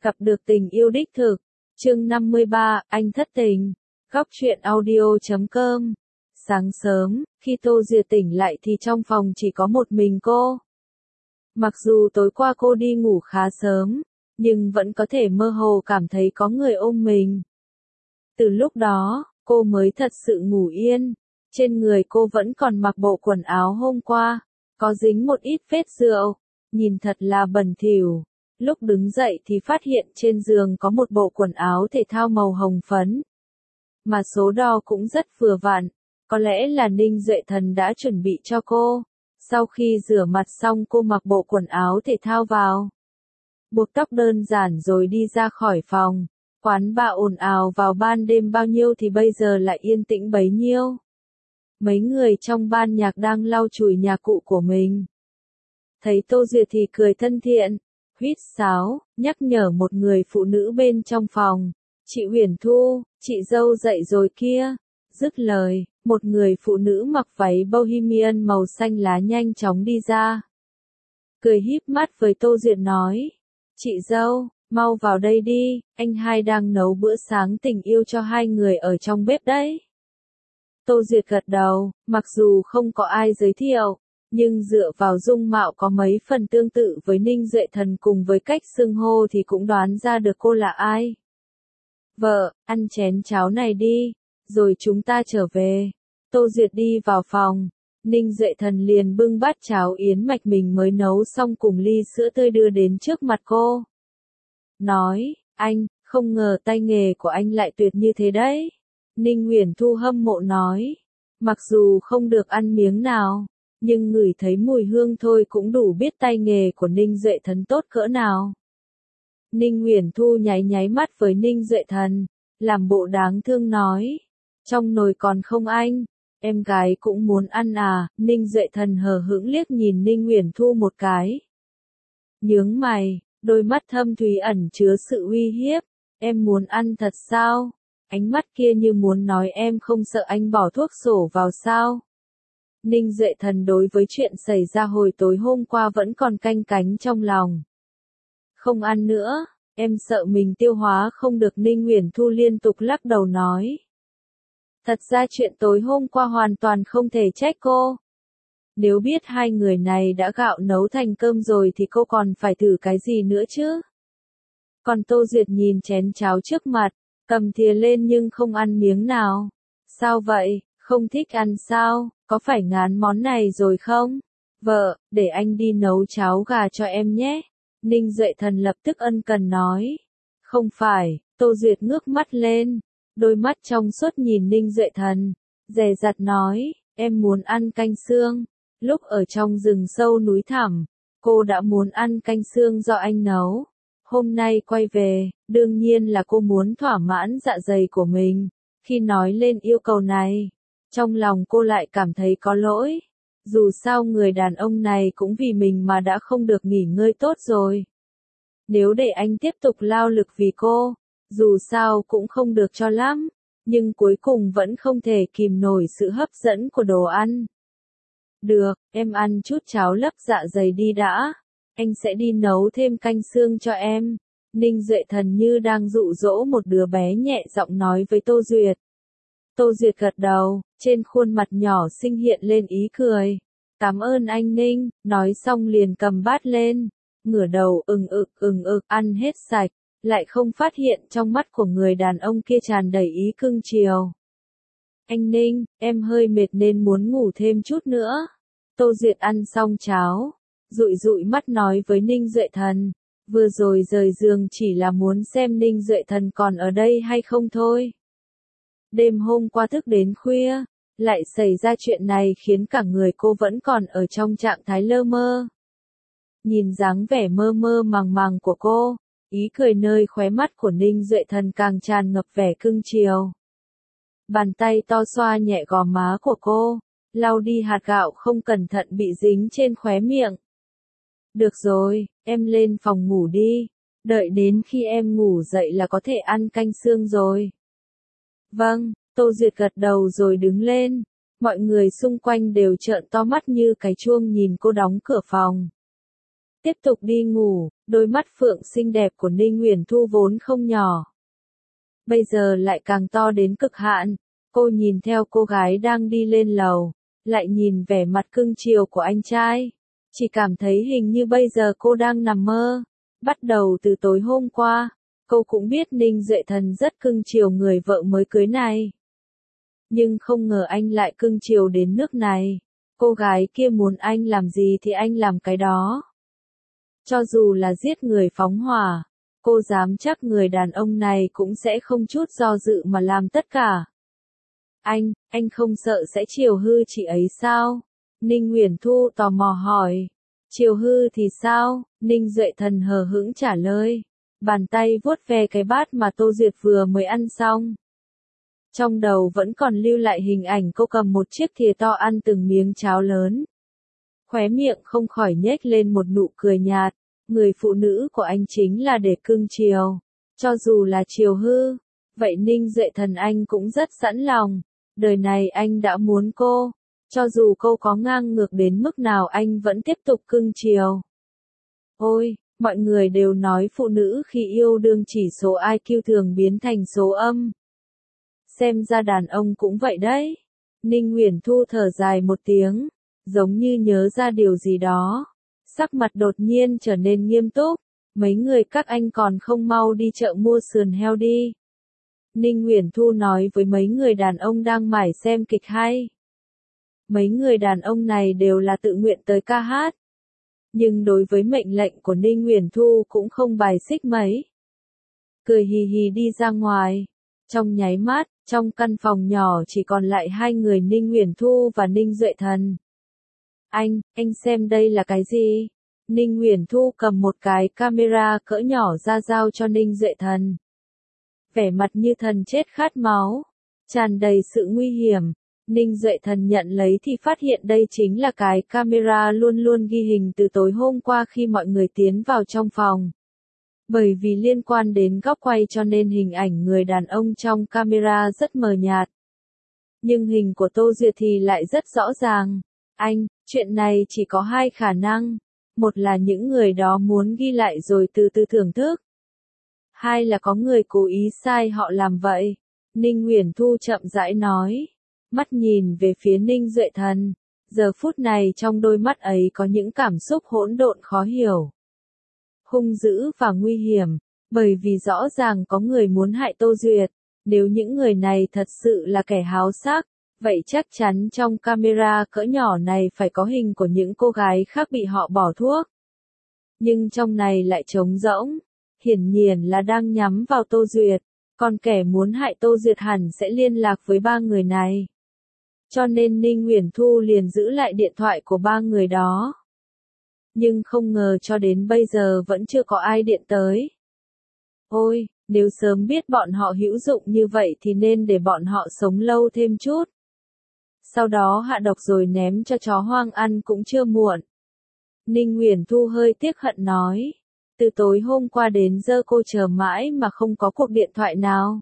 Gặp được tình yêu đích thực. Chương 53, anh thất tình. Góc truyện audio.com. Sáng sớm, khi Tô Duyệt tỉnh lại thì trong phòng chỉ có một mình cô. Mặc dù tối qua cô đi ngủ khá sớm, nhưng vẫn có thể mơ hồ cảm thấy có người ôm mình. Từ lúc đó, cô mới thật sự ngủ yên. Trên người cô vẫn còn mặc bộ quần áo hôm qua, có dính một ít vết rượu, nhìn thật là bẩn thỉu. Lúc đứng dậy thì phát hiện trên giường có một bộ quần áo thể thao màu hồng phấn. Mà số đo cũng rất vừa vặn, có lẽ là Ninh Duệ Thần đã chuẩn bị cho cô. Sau khi rửa mặt xong cô mặc bộ quần áo thể thao vào. Buộc tóc đơn giản rồi đi ra khỏi phòng. Quán bar ồn ào vào ban đêm bao nhiêu thì bây giờ lại yên tĩnh bấy nhiêu. Mấy người trong ban nhạc đang lau chùi nhạc cụ của mình. Thấy Tô Duyệt thì cười thân thiện, huýt sáo, nhắc nhở một người phụ nữ bên trong phòng. Chị Huyền Thu, chị dâu dậy rồi kia. Dứt lời, một người phụ nữ mặc váy bohemian màu xanh lá nhanh chóng đi ra. Cười híp mắt với Tô Duyệt nói, chị dâu, mau vào đây đi, anh hai đang nấu bữa sáng tình yêu cho hai người ở trong bếp đấy. Tô Duyệt gật đầu, mặc dù không có ai giới thiệu, nhưng dựa vào dung mạo có mấy phần tương tự với Ninh Duệ Thần cùng với cách xưng hô thì cũng đoán ra được cô là ai. Vợ, ăn chén cháo này đi, rồi chúng ta trở về. Tô Duyệt đi vào phòng, Ninh Duệ Thần liền bưng bát cháo yến mạch mình mới nấu xong cùng ly sữa tươi đưa đến trước mặt cô. Nói, anh, không ngờ tay nghề của anh lại tuyệt như thế đấy. Ninh Huyền Thu hâm mộ nói, mặc dù không được ăn miếng nào, nhưng ngửi thấy mùi hương thôi cũng đủ biết tay nghề của Ninh Duệ Thần tốt cỡ nào. Ninh Huyền Thu nháy nháy mắt với Ninh Duệ Thần, làm bộ đáng thương nói, trong nồi còn không anh, em gái cũng muốn ăn à. Ninh Duệ Thần hờ hững liếc nhìn Ninh Huyền Thu một cái. Nhướng mày, đôi mắt thâm thúy ẩn chứa sự uy hiếp, em muốn ăn thật sao? Ánh mắt kia như muốn nói em không sợ anh bỏ thuốc sổ vào sao? Ninh Duệ Thần đối với chuyện xảy ra hồi tối hôm qua vẫn còn canh cánh trong lòng. Không ăn nữa, em sợ mình tiêu hóa không được. Ninh Huyền Thu liên tục lắc đầu nói. Thật ra chuyện tối hôm qua hoàn toàn không thể trách cô. Nếu biết hai người này đã gạo nấu thành cơm rồi thì cô còn phải thử cái gì nữa chứ? Còn Tô Duyệt nhìn chén cháo trước mặt, cầm thìa lên nhưng không ăn miếng nào. Sao vậy, không thích ăn sao, có phải ngán món này rồi không? Vợ, để anh đi nấu cháo gà cho em nhé. Ninh Duệ Thần lập tức ân cần nói. Không phải, Tô Duyệt ngước mắt lên, đôi mắt trong suốt nhìn Ninh Duệ Thần, dè dặt nói, em muốn ăn canh xương. Lúc ở trong rừng sâu núi thẳm, cô đã muốn ăn canh xương do anh nấu. Hôm nay quay về, đương nhiên là cô muốn thỏa mãn dạ dày của mình. Khi nói lên yêu cầu này, trong lòng cô lại cảm thấy có lỗi. Dù sao người đàn ông này cũng vì mình mà đã không được nghỉ ngơi tốt rồi. Nếu để anh tiếp tục lao lực vì cô, dù sao cũng không được cho lắm, nhưng cuối cùng vẫn không thể kìm nổi sự hấp dẫn của đồ ăn. Được, em ăn chút cháo lấp dạ dày đi đã, anh sẽ đi nấu thêm canh xương cho em. Ninh Duệ Thần như đang dụ dỗ một đứa bé nhẹ giọng nói với Tô Duyệt. Tô Duyệt gật đầu, trên khuôn mặt nhỏ xinh hiện lên ý cười. Cảm ơn anh Ninh, nói xong liền cầm bát lên, ngửa đầu ừng ực ăn hết sạch, lại không phát hiện trong mắt của người đàn ông kia tràn đầy ý cưng chiều. Anh Ninh, em hơi mệt nên muốn ngủ thêm chút nữa. Tô Duyệt ăn xong cháo, dụi dụi mắt nói với Ninh Duệ Thần, vừa rồi rời giường chỉ là muốn xem Ninh Duệ Thần còn ở đây hay không thôi. Đêm hôm qua thức đến khuya, lại xảy ra chuyện này khiến cả người cô vẫn còn ở trong trạng thái lơ mơ. Nhìn dáng vẻ mơ mơ màng màng của cô, ý cười nơi khóe mắt của Ninh Duệ Thần càng tràn ngập vẻ cưng chiều. Bàn tay to xoa nhẹ gò má của cô, lau đi hạt gạo không cẩn thận bị dính trên khóe miệng. Được rồi, em lên phòng ngủ đi, đợi đến khi em ngủ dậy là có thể ăn canh xương rồi. Vâng, Tô Duyệt gật đầu rồi đứng lên, mọi người xung quanh đều trợn to mắt như cái chuông nhìn cô đóng cửa phòng. Tiếp tục đi ngủ, đôi mắt phượng xinh đẹp của Ninh Uyển Thu vốn không nhỏ. Bây giờ lại càng to đến cực hạn. Cô nhìn theo cô gái đang đi lên lầu, lại nhìn vẻ mặt cưng chiều của anh trai. Chỉ cảm thấy hình như bây giờ cô đang nằm mơ. Bắt đầu từ tối hôm qua, cô cũng biết Ninh Duệ Thần rất cưng chiều người vợ mới cưới này. Nhưng không ngờ anh lại cưng chiều đến nước này. Cô gái kia muốn anh làm gì thì anh làm cái đó. Cho dù là giết người phóng hỏa, cô dám chắc người đàn ông này cũng sẽ không chút do dự mà làm tất cả. Anh không sợ sẽ chiều hư chị ấy sao? Ninh Uyển Thu tò mò hỏi. Chiều hư thì sao? Ninh Duệ Thần hờ hững trả lời. Bàn tay vuốt ve cái bát mà Tô Duyệt vừa mới ăn xong. Trong đầu vẫn còn lưu lại hình ảnh cô cầm một chiếc thìa to ăn từng miếng cháo lớn. Khóe miệng không khỏi nhếch lên một nụ cười nhạt. Người phụ nữ của anh chính là để cưng chiều. Cho dù là chiều hư, vậy Ninh Duệ Thần anh cũng rất sẵn lòng. Đời này anh đã muốn cô. Cho dù cô có ngang ngược đến mức nào anh vẫn tiếp tục cưng chiều. Ôi, mọi người đều nói phụ nữ khi yêu đương chỉ số IQ thường biến thành số âm. Xem ra đàn ông cũng vậy đấy. Ninh Uyển Thu thở dài một tiếng, giống như nhớ ra điều gì đó. Sắc mặt đột nhiên trở nên nghiêm túc. Mấy người các anh còn không mau đi chợ mua sườn heo đi. Ninh Uyển Thu nói với mấy người đàn ông đang mải xem kịch hay. Mấy người đàn ông này đều là tự nguyện tới ca hát. Nhưng đối với mệnh lệnh của Ninh Uyển Thu cũng không bài xích mấy. Cười hì hì đi ra ngoài. Trong nháy mắt, trong căn phòng nhỏ chỉ còn lại hai người Ninh Uyển Thu và Ninh Duệ Thần. Anh xem đây là cái gì? Ninh Uyển Thu cầm một cái camera cỡ nhỏ ra giao cho Ninh Duệ Thần. Vẻ mặt như thần chết khát máu, tràn đầy sự nguy hiểm. Ninh Duệ Thần nhận lấy thì phát hiện đây chính là cái camera luôn luôn ghi hình từ tối hôm qua khi mọi người tiến vào trong phòng. Bởi vì liên quan đến góc quay cho nên hình ảnh người đàn ông trong camera rất mờ nhạt. Nhưng hình của Tô Duyệt thì lại rất rõ ràng. Chuyện này chỉ có hai khả năng. Một là những người đó muốn ghi lại rồi từ từ thưởng thức. Hai là có người cố ý sai họ làm vậy. Ninh Uyển Thu chậm rãi nói. Mắt nhìn về phía Ninh Duệ Thần. Giờ phút này trong đôi mắt ấy có những cảm xúc hỗn độn khó hiểu. Hung dữ và nguy hiểm. Bởi vì rõ ràng có người muốn hại Tô Duyệt. Nếu những người này thật sự là kẻ háo sắc, vậy chắc chắn trong camera cỡ nhỏ này phải có hình của những cô gái khác bị họ bỏ thuốc. Nhưng trong này lại trống rỗng. Hiển nhiên là đang nhắm vào Tô Duyệt. Còn kẻ muốn hại Tô Duyệt hẳn sẽ liên lạc với ba người này. Cho nên Ninh Uyển Thu liền giữ lại điện thoại của ba người đó. Nhưng không ngờ cho đến bây giờ vẫn chưa có ai điện tới. Ôi, nếu sớm biết bọn họ hữu dụng như vậy thì nên để bọn họ sống lâu thêm chút. Sau đó hạ độc rồi ném cho chó hoang ăn cũng chưa muộn. Ninh Uyển Thu hơi tiếc hận nói. Từ tối hôm qua đến giờ cô chờ mãi mà không có cuộc điện thoại nào.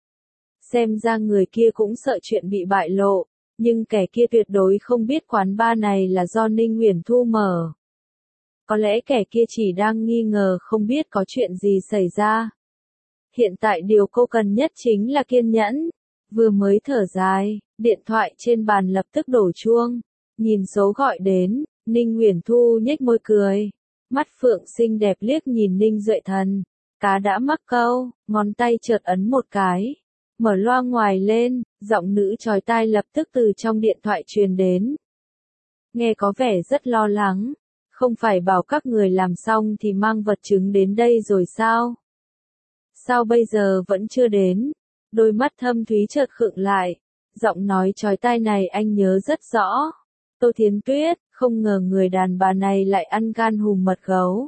Xem ra người kia cũng sợ chuyện bị bại lộ, nhưng kẻ kia tuyệt đối không biết quán bar này là do Ninh Uyển Thu mở. Có lẽ kẻ kia chỉ đang nghi ngờ không biết có chuyện gì xảy ra. Hiện tại điều cô cần nhất chính là kiên nhẫn. Vừa mới thở dài, điện thoại trên bàn lập tức đổ chuông. Nhìn số gọi đến, Ninh Uyển Thu nhếch môi cười. Mắt phượng xinh đẹp liếc nhìn Ninh Duệ Thần. Cá đã mắc câu, ngón tay chợt ấn một cái. Mở loa ngoài lên, giọng nữ chói tai lập tức từ trong điện thoại truyền đến. Nghe có vẻ rất lo lắng. Không phải bảo các người làm xong thì mang vật chứng đến đây rồi sao? Sao bây giờ vẫn chưa đến? Đôi mắt thâm thúy chợt khựng lại. Giọng nói chói tai này anh nhớ rất rõ. Tô Thiến Tuyết, không ngờ người đàn bà này lại ăn gan hùm mật gấu.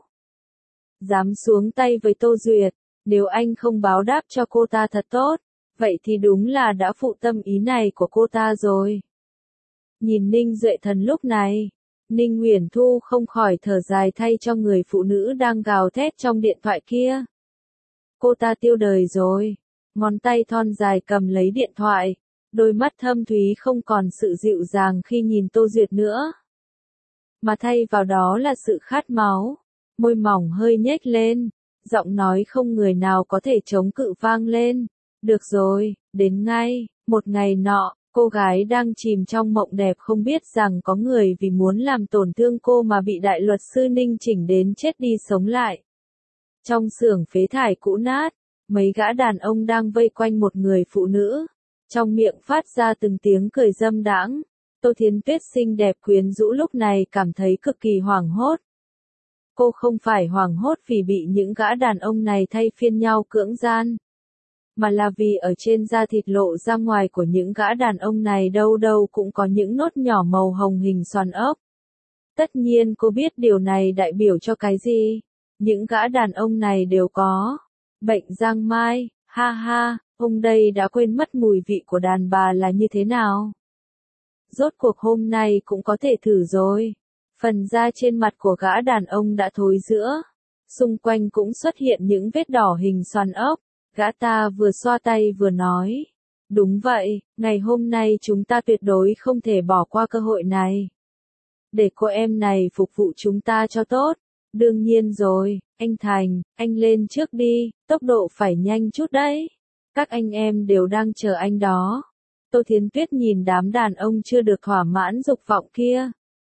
Dám xuống tay với Tô Duyệt, nếu anh không báo đáp cho cô ta thật tốt, vậy thì đúng là đã phụ tâm ý này của cô ta rồi. Nhìn Ninh Duệ Thần lúc này, Ninh Uyển Thu không khỏi thở dài thay cho người phụ nữ đang gào thét trong điện thoại kia. Cô ta tiêu đời rồi, ngón tay thon dài cầm lấy điện thoại, đôi mắt thâm thúy không còn sự dịu dàng khi nhìn Tô Duyệt nữa. Mà thay vào đó là sự khát máu. môi mỏng hơi nhếch lên, giọng nói không người nào có thể chống cự vang lên. Được rồi, đến ngay. Một ngày nọ, cô gái đang chìm trong mộng đẹp không biết rằng có người vì muốn làm tổn thương cô mà bị đại luật sư Ninh chỉnh đến chết đi sống lại. Trong xưởng phế thải cũ nát, mấy gã đàn ông đang vây quanh một người phụ nữ, trong miệng phát ra từng tiếng cười dâm đãng. Tô Thiến Tuyết xinh đẹp quyến rũ lúc này cảm thấy cực kỳ hoảng hốt. Cô không phải hoảng hốt vì bị những gã đàn ông này thay phiên nhau cưỡng gian, mà là vì ở trên da thịt lộ ra ngoài của những gã đàn ông này đâu đâu cũng có những nốt nhỏ màu hồng hình xoàn ốc. Tất nhiên cô biết điều này đại biểu cho cái gì. Những gã đàn ông này đều có bệnh giang mai, ha ha, ông đây đã quên mất mùi vị của đàn bà là như thế nào. Rốt cuộc hôm nay cũng có thể thử rồi. Phần da trên mặt của gã đàn ông đã thối rữa. Xung quanh cũng xuất hiện những vết đỏ hình xoàn ốc. Gã ta vừa xoa tay vừa nói. Đúng vậy, ngày hôm nay chúng ta tuyệt đối không thể bỏ qua cơ hội này. Để cô em này phục vụ chúng ta cho tốt. Đương nhiên rồi, anh Thành, anh lên trước đi, tốc độ phải nhanh chút đấy. Các anh em đều đang chờ anh đó. Tô Thiến Tuyết nhìn đám đàn ông chưa được thỏa mãn dục vọng kia.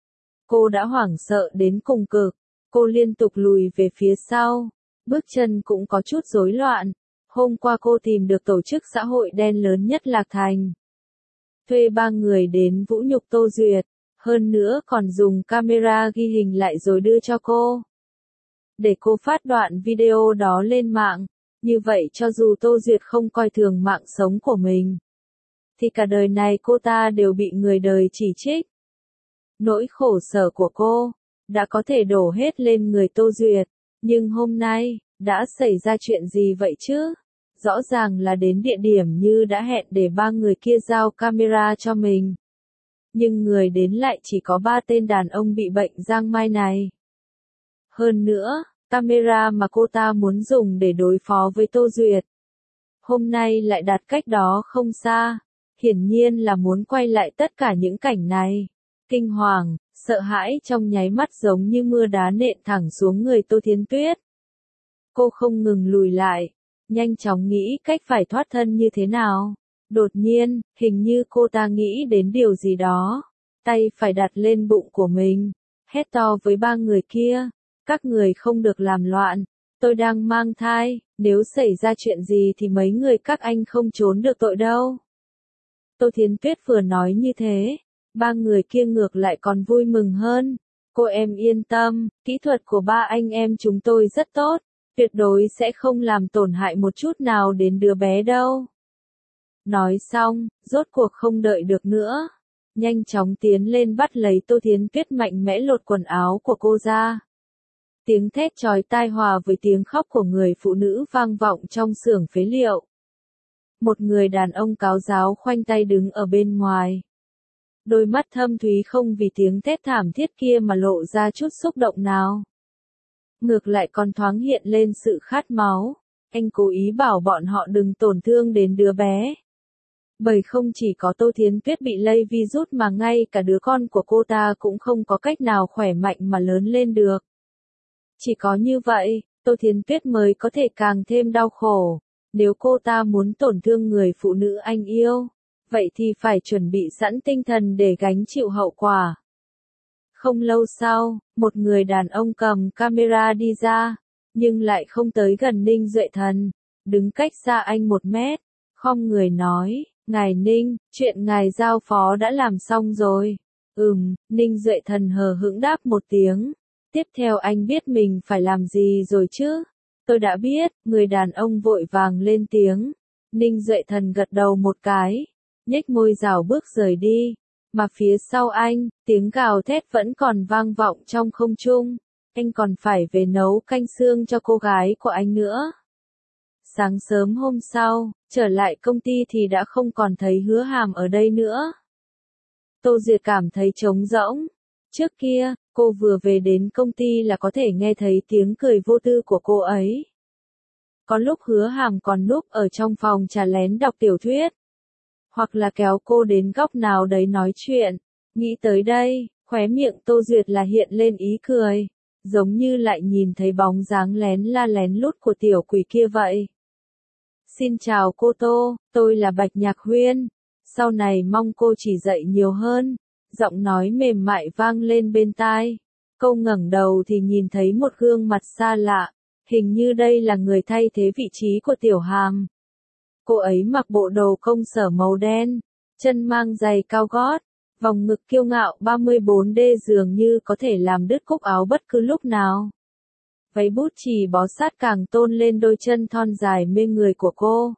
Cô đã hoảng sợ đến cùng cực, cô liên tục lùi về phía sau, bước chân cũng có chút rối loạn. Hôm qua cô tìm được tổ chức xã hội đen lớn nhất Lạc Thành. Thuê 3 người đến vũ nhục Tô Duyệt, hơn nữa còn dùng camera ghi hình lại rồi đưa cho cô. Để cô phát đoạn video đó lên mạng, như vậy cho dù Tô Duyệt không coi thường mạng sống của mình, thì cả đời này cô ta đều bị người đời chỉ trích. Nỗi khổ sở của cô đã có thể đổ hết lên người Tô Duyệt, nhưng hôm nay đã xảy ra chuyện gì vậy chứ? Rõ ràng là đến địa điểm như đã hẹn để 3 người kia giao camera cho mình. Nhưng người đến lại chỉ có 3 tên đàn ông bị bệnh giang mai này. Hơn nữa, camera mà cô ta muốn dùng để đối phó với Tô Duyệt, hôm nay lại đặt cách đó không xa. Hiển nhiên là muốn quay lại tất cả những cảnh này. Kinh hoàng, sợ hãi trong nháy mắt giống như mưa đá nện thẳng xuống người Tô Thiến Tuyết. Cô không ngừng lùi lại, nhanh chóng nghĩ cách phải thoát thân như thế nào. Đột nhiên, hình như cô ta nghĩ đến điều gì đó. Tay phải đặt lên bụng của mình, hét to với 3 người kia. Các người không được làm loạn, tôi đang mang thai, nếu xảy ra chuyện gì thì mấy người các anh không trốn được tội đâu. Tô Thiến Tuyết vừa nói như thế, 3 người kia ngược lại còn vui mừng hơn. Cô em yên tâm, kỹ thuật của 3 anh em chúng tôi rất tốt, tuyệt đối sẽ không làm tổn hại một chút nào đến đứa bé đâu. Nói xong, rốt cuộc không đợi được nữa, nhanh chóng tiến lên bắt lấy Tô Thiến Tuyết mạnh mẽ lột quần áo của cô ra. Tiếng thét chói tai hòa với tiếng khóc của người phụ nữ vang vọng trong xưởng phế liệu. Một người đàn ông cáo giáo khoanh tay đứng ở bên ngoài. Đôi mắt thâm thúy không vì tiếng thét thảm thiết kia mà lộ ra chút xúc động nào. Ngược lại còn thoáng hiện lên sự khát máu. Anh cố ý bảo bọn họ đừng tổn thương đến đứa bé. Bởi không chỉ có Tô Thiến Tuyết bị lây virus mà ngay cả đứa con của cô ta cũng không có cách nào khỏe mạnh mà lớn lên được. Chỉ có như vậy, Tô Thiến Tuyết mới có thể càng thêm đau khổ. Nếu cô ta muốn tổn thương người phụ nữ anh yêu, vậy thì phải chuẩn bị sẵn tinh thần để gánh chịu hậu quả. Không lâu sau, một người đàn ông cầm camera đi ra, nhưng lại không tới gần Ninh Duệ Thần, đứng cách xa anh 1 mét, khom người nói, ngài Ninh, chuyện ngài giao phó đã làm xong rồi. Ninh Duệ Thần hờ hững đáp một tiếng. Tiếp theo anh biết mình phải làm gì rồi chứ? Tôi đã biết, người đàn ông vội vàng lên tiếng. Ninh Duệ Thần gật đầu một cái, nhếch môi rảo bước rời đi. Mà phía sau anh, tiếng gào thét vẫn còn vang vọng trong không trung. Anh còn phải về nấu canh xương cho cô gái của anh nữa. Sáng sớm hôm sau, trở lại công ty thì đã không còn thấy Hứa Hàm ở đây nữa. Tô Duyệt cảm thấy trống rỗng. Trước kia, cô vừa về đến công ty là có thể nghe thấy tiếng cười vô tư của cô ấy. Có lúc Hứa Hàm còn núp ở trong phòng trà lén đọc tiểu thuyết. Hoặc là kéo cô đến góc nào đấy nói chuyện. Nghĩ tới đây, khóe miệng Tô Duyệt là hiện lên ý cười. giống như lại nhìn thấy bóng dáng lén la lén lút của tiểu quỷ kia vậy. Xin chào cô Tô, tôi là Bạch Nhạc Huyên. Sau này mong cô chỉ dạy nhiều hơn. Giọng nói mềm mại vang lên bên tai. Cô ngẩng đầu thì nhìn thấy một gương mặt xa lạ. Hình như đây là người thay thế vị trí của Tiểu Hàm. Cô ấy mặc bộ đồ công sở màu đen, chân mang giày cao gót, vòng ngực kiêu ngạo 34D dường như có thể làm đứt cúc áo bất cứ lúc nào. Váy bút chì bó sát càng tôn lên đôi chân thon dài mê người của cô.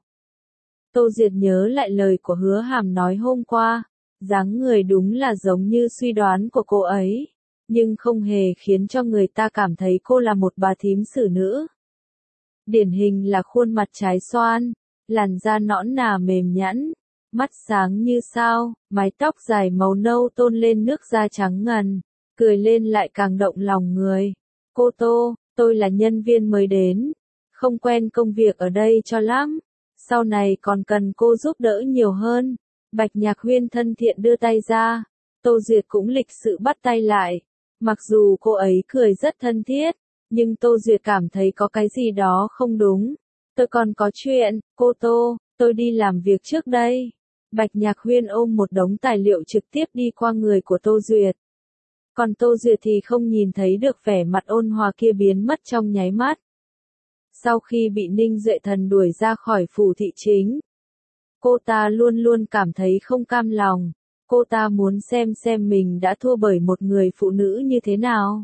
Tô Duyệt nhớ lại lời của Hứa Hàm nói hôm qua, dáng người đúng là giống như suy đoán của cô ấy, nhưng không hề khiến cho người ta cảm thấy cô là một bà thím xử nữ. Điển hình là khuôn mặt trái xoan, làn da nõn nà mềm nhẵn, mắt sáng như sao, mái tóc dài màu nâu tôn lên nước da trắng ngần, cười lên lại càng động lòng người. Cô Tô, tôi là nhân viên mới đến, không quen công việc ở đây cho lắm, sau này còn cần cô giúp đỡ nhiều hơn. Bạch Nhạc Huyên thân thiện đưa tay ra, Tô Duyệt cũng lịch sự bắt tay lại, mặc dù cô ấy cười rất thân thiết, nhưng Tô Duyệt cảm thấy có cái gì đó không đúng. Tôi còn có chuyện, cô Tô, tôi đi làm việc trước đây. Bạch Nhạc Huyên ôm một đống tài liệu trực tiếp đi qua người của Tô Duyệt. Còn Tô Duyệt thì không nhìn thấy được vẻ mặt ôn hòa kia biến mất trong nháy mắt. Sau khi bị Ninh Duệ Thần đuổi ra khỏi phủ thị chính, cô ta luôn luôn cảm thấy không cam lòng. Cô ta muốn xem mình đã thua bởi một người phụ nữ như thế nào.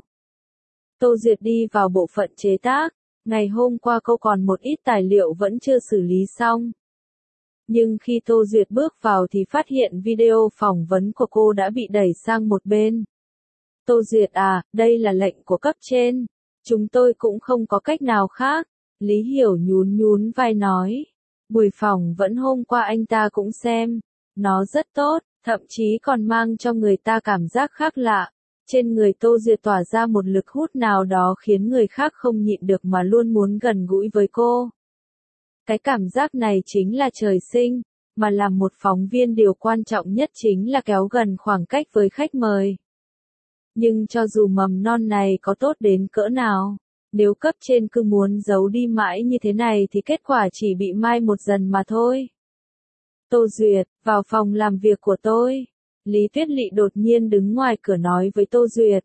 Tô Duyệt đi vào bộ phận chế tác. Ngày hôm qua cô còn một ít tài liệu vẫn chưa xử lý xong. Nhưng khi Tô Duyệt bước vào thì phát hiện video phỏng vấn của cô đã bị đẩy sang một bên. Tô Duyệt à, đây là lệnh của cấp trên. Chúng tôi cũng không có cách nào khác. Lý Hiểu nhún vai nói. Buổi phỏng vấn hôm qua anh ta cũng xem. Nó rất tốt, thậm chí còn mang cho người ta cảm giác khác lạ. Trên người Tô Duyệt tỏa ra một lực hút nào đó khiến người khác không nhịn được mà luôn muốn gần gũi với cô. Cái cảm giác này chính là trời sinh, mà làm một phóng viên điều quan trọng nhất chính là kéo gần khoảng cách với khách mời. Nhưng cho dù mầm non này có tốt đến cỡ nào, nếu cấp trên cứ muốn giấu đi mãi như thế này thì kết quả chỉ bị mai một dần mà thôi. Tô Duyệt, vào phòng làm việc của tôi. Lý Tuyết Lị đột nhiên đứng ngoài cửa nói với Tô Duyệt.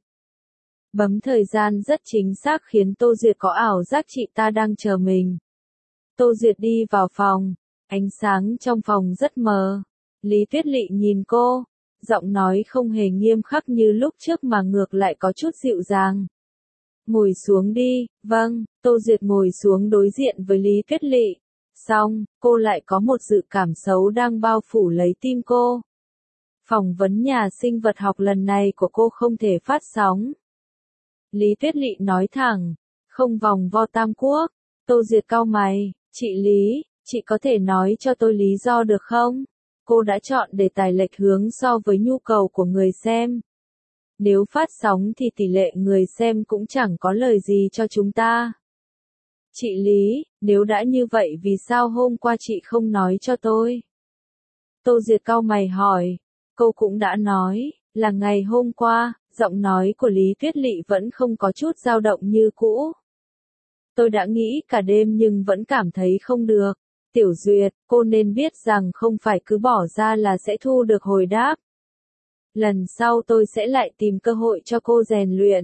Bấm thời gian rất chính xác khiến Tô Duyệt có ảo giác chị ta đang chờ mình. Tô Duyệt đi vào phòng, ánh sáng trong phòng rất mờ. Lý Tuyết Lị nhìn cô, giọng nói không hề nghiêm khắc như lúc trước mà ngược lại có chút dịu dàng. Ngồi xuống đi, vâng, Tô Duyệt ngồi xuống đối diện với Lý Tuyết Lị. Xong, cô lại có một dự cảm xấu đang bao phủ lấy tim cô. Phỏng vấn nhà sinh vật học lần này của cô không thể phát sóng. Lý Tuyết Lị nói thẳng, không vòng vo tam quốc. Tô Duyệt cau mày, chị Lý, chị có thể nói cho tôi lý do được không? Cô đã chọn đề tài lệch hướng so với nhu cầu của người xem. Nếu phát sóng thì tỷ lệ người xem cũng chẳng có lời gì cho chúng ta. Chị Lý, nếu đã như vậy vì sao hôm qua chị không nói cho tôi? Tô Duyệt cau mày hỏi. Cô cũng đã nói, là ngày hôm qua, giọng nói của Lý Tuyết Lị vẫn không có chút dao động như cũ. Tôi đã nghĩ cả đêm nhưng vẫn cảm thấy không được. Tiểu Duyệt, cô nên biết rằng không phải cứ bỏ ra là sẽ thu được hồi đáp. Lần sau tôi sẽ lại tìm cơ hội cho cô rèn luyện.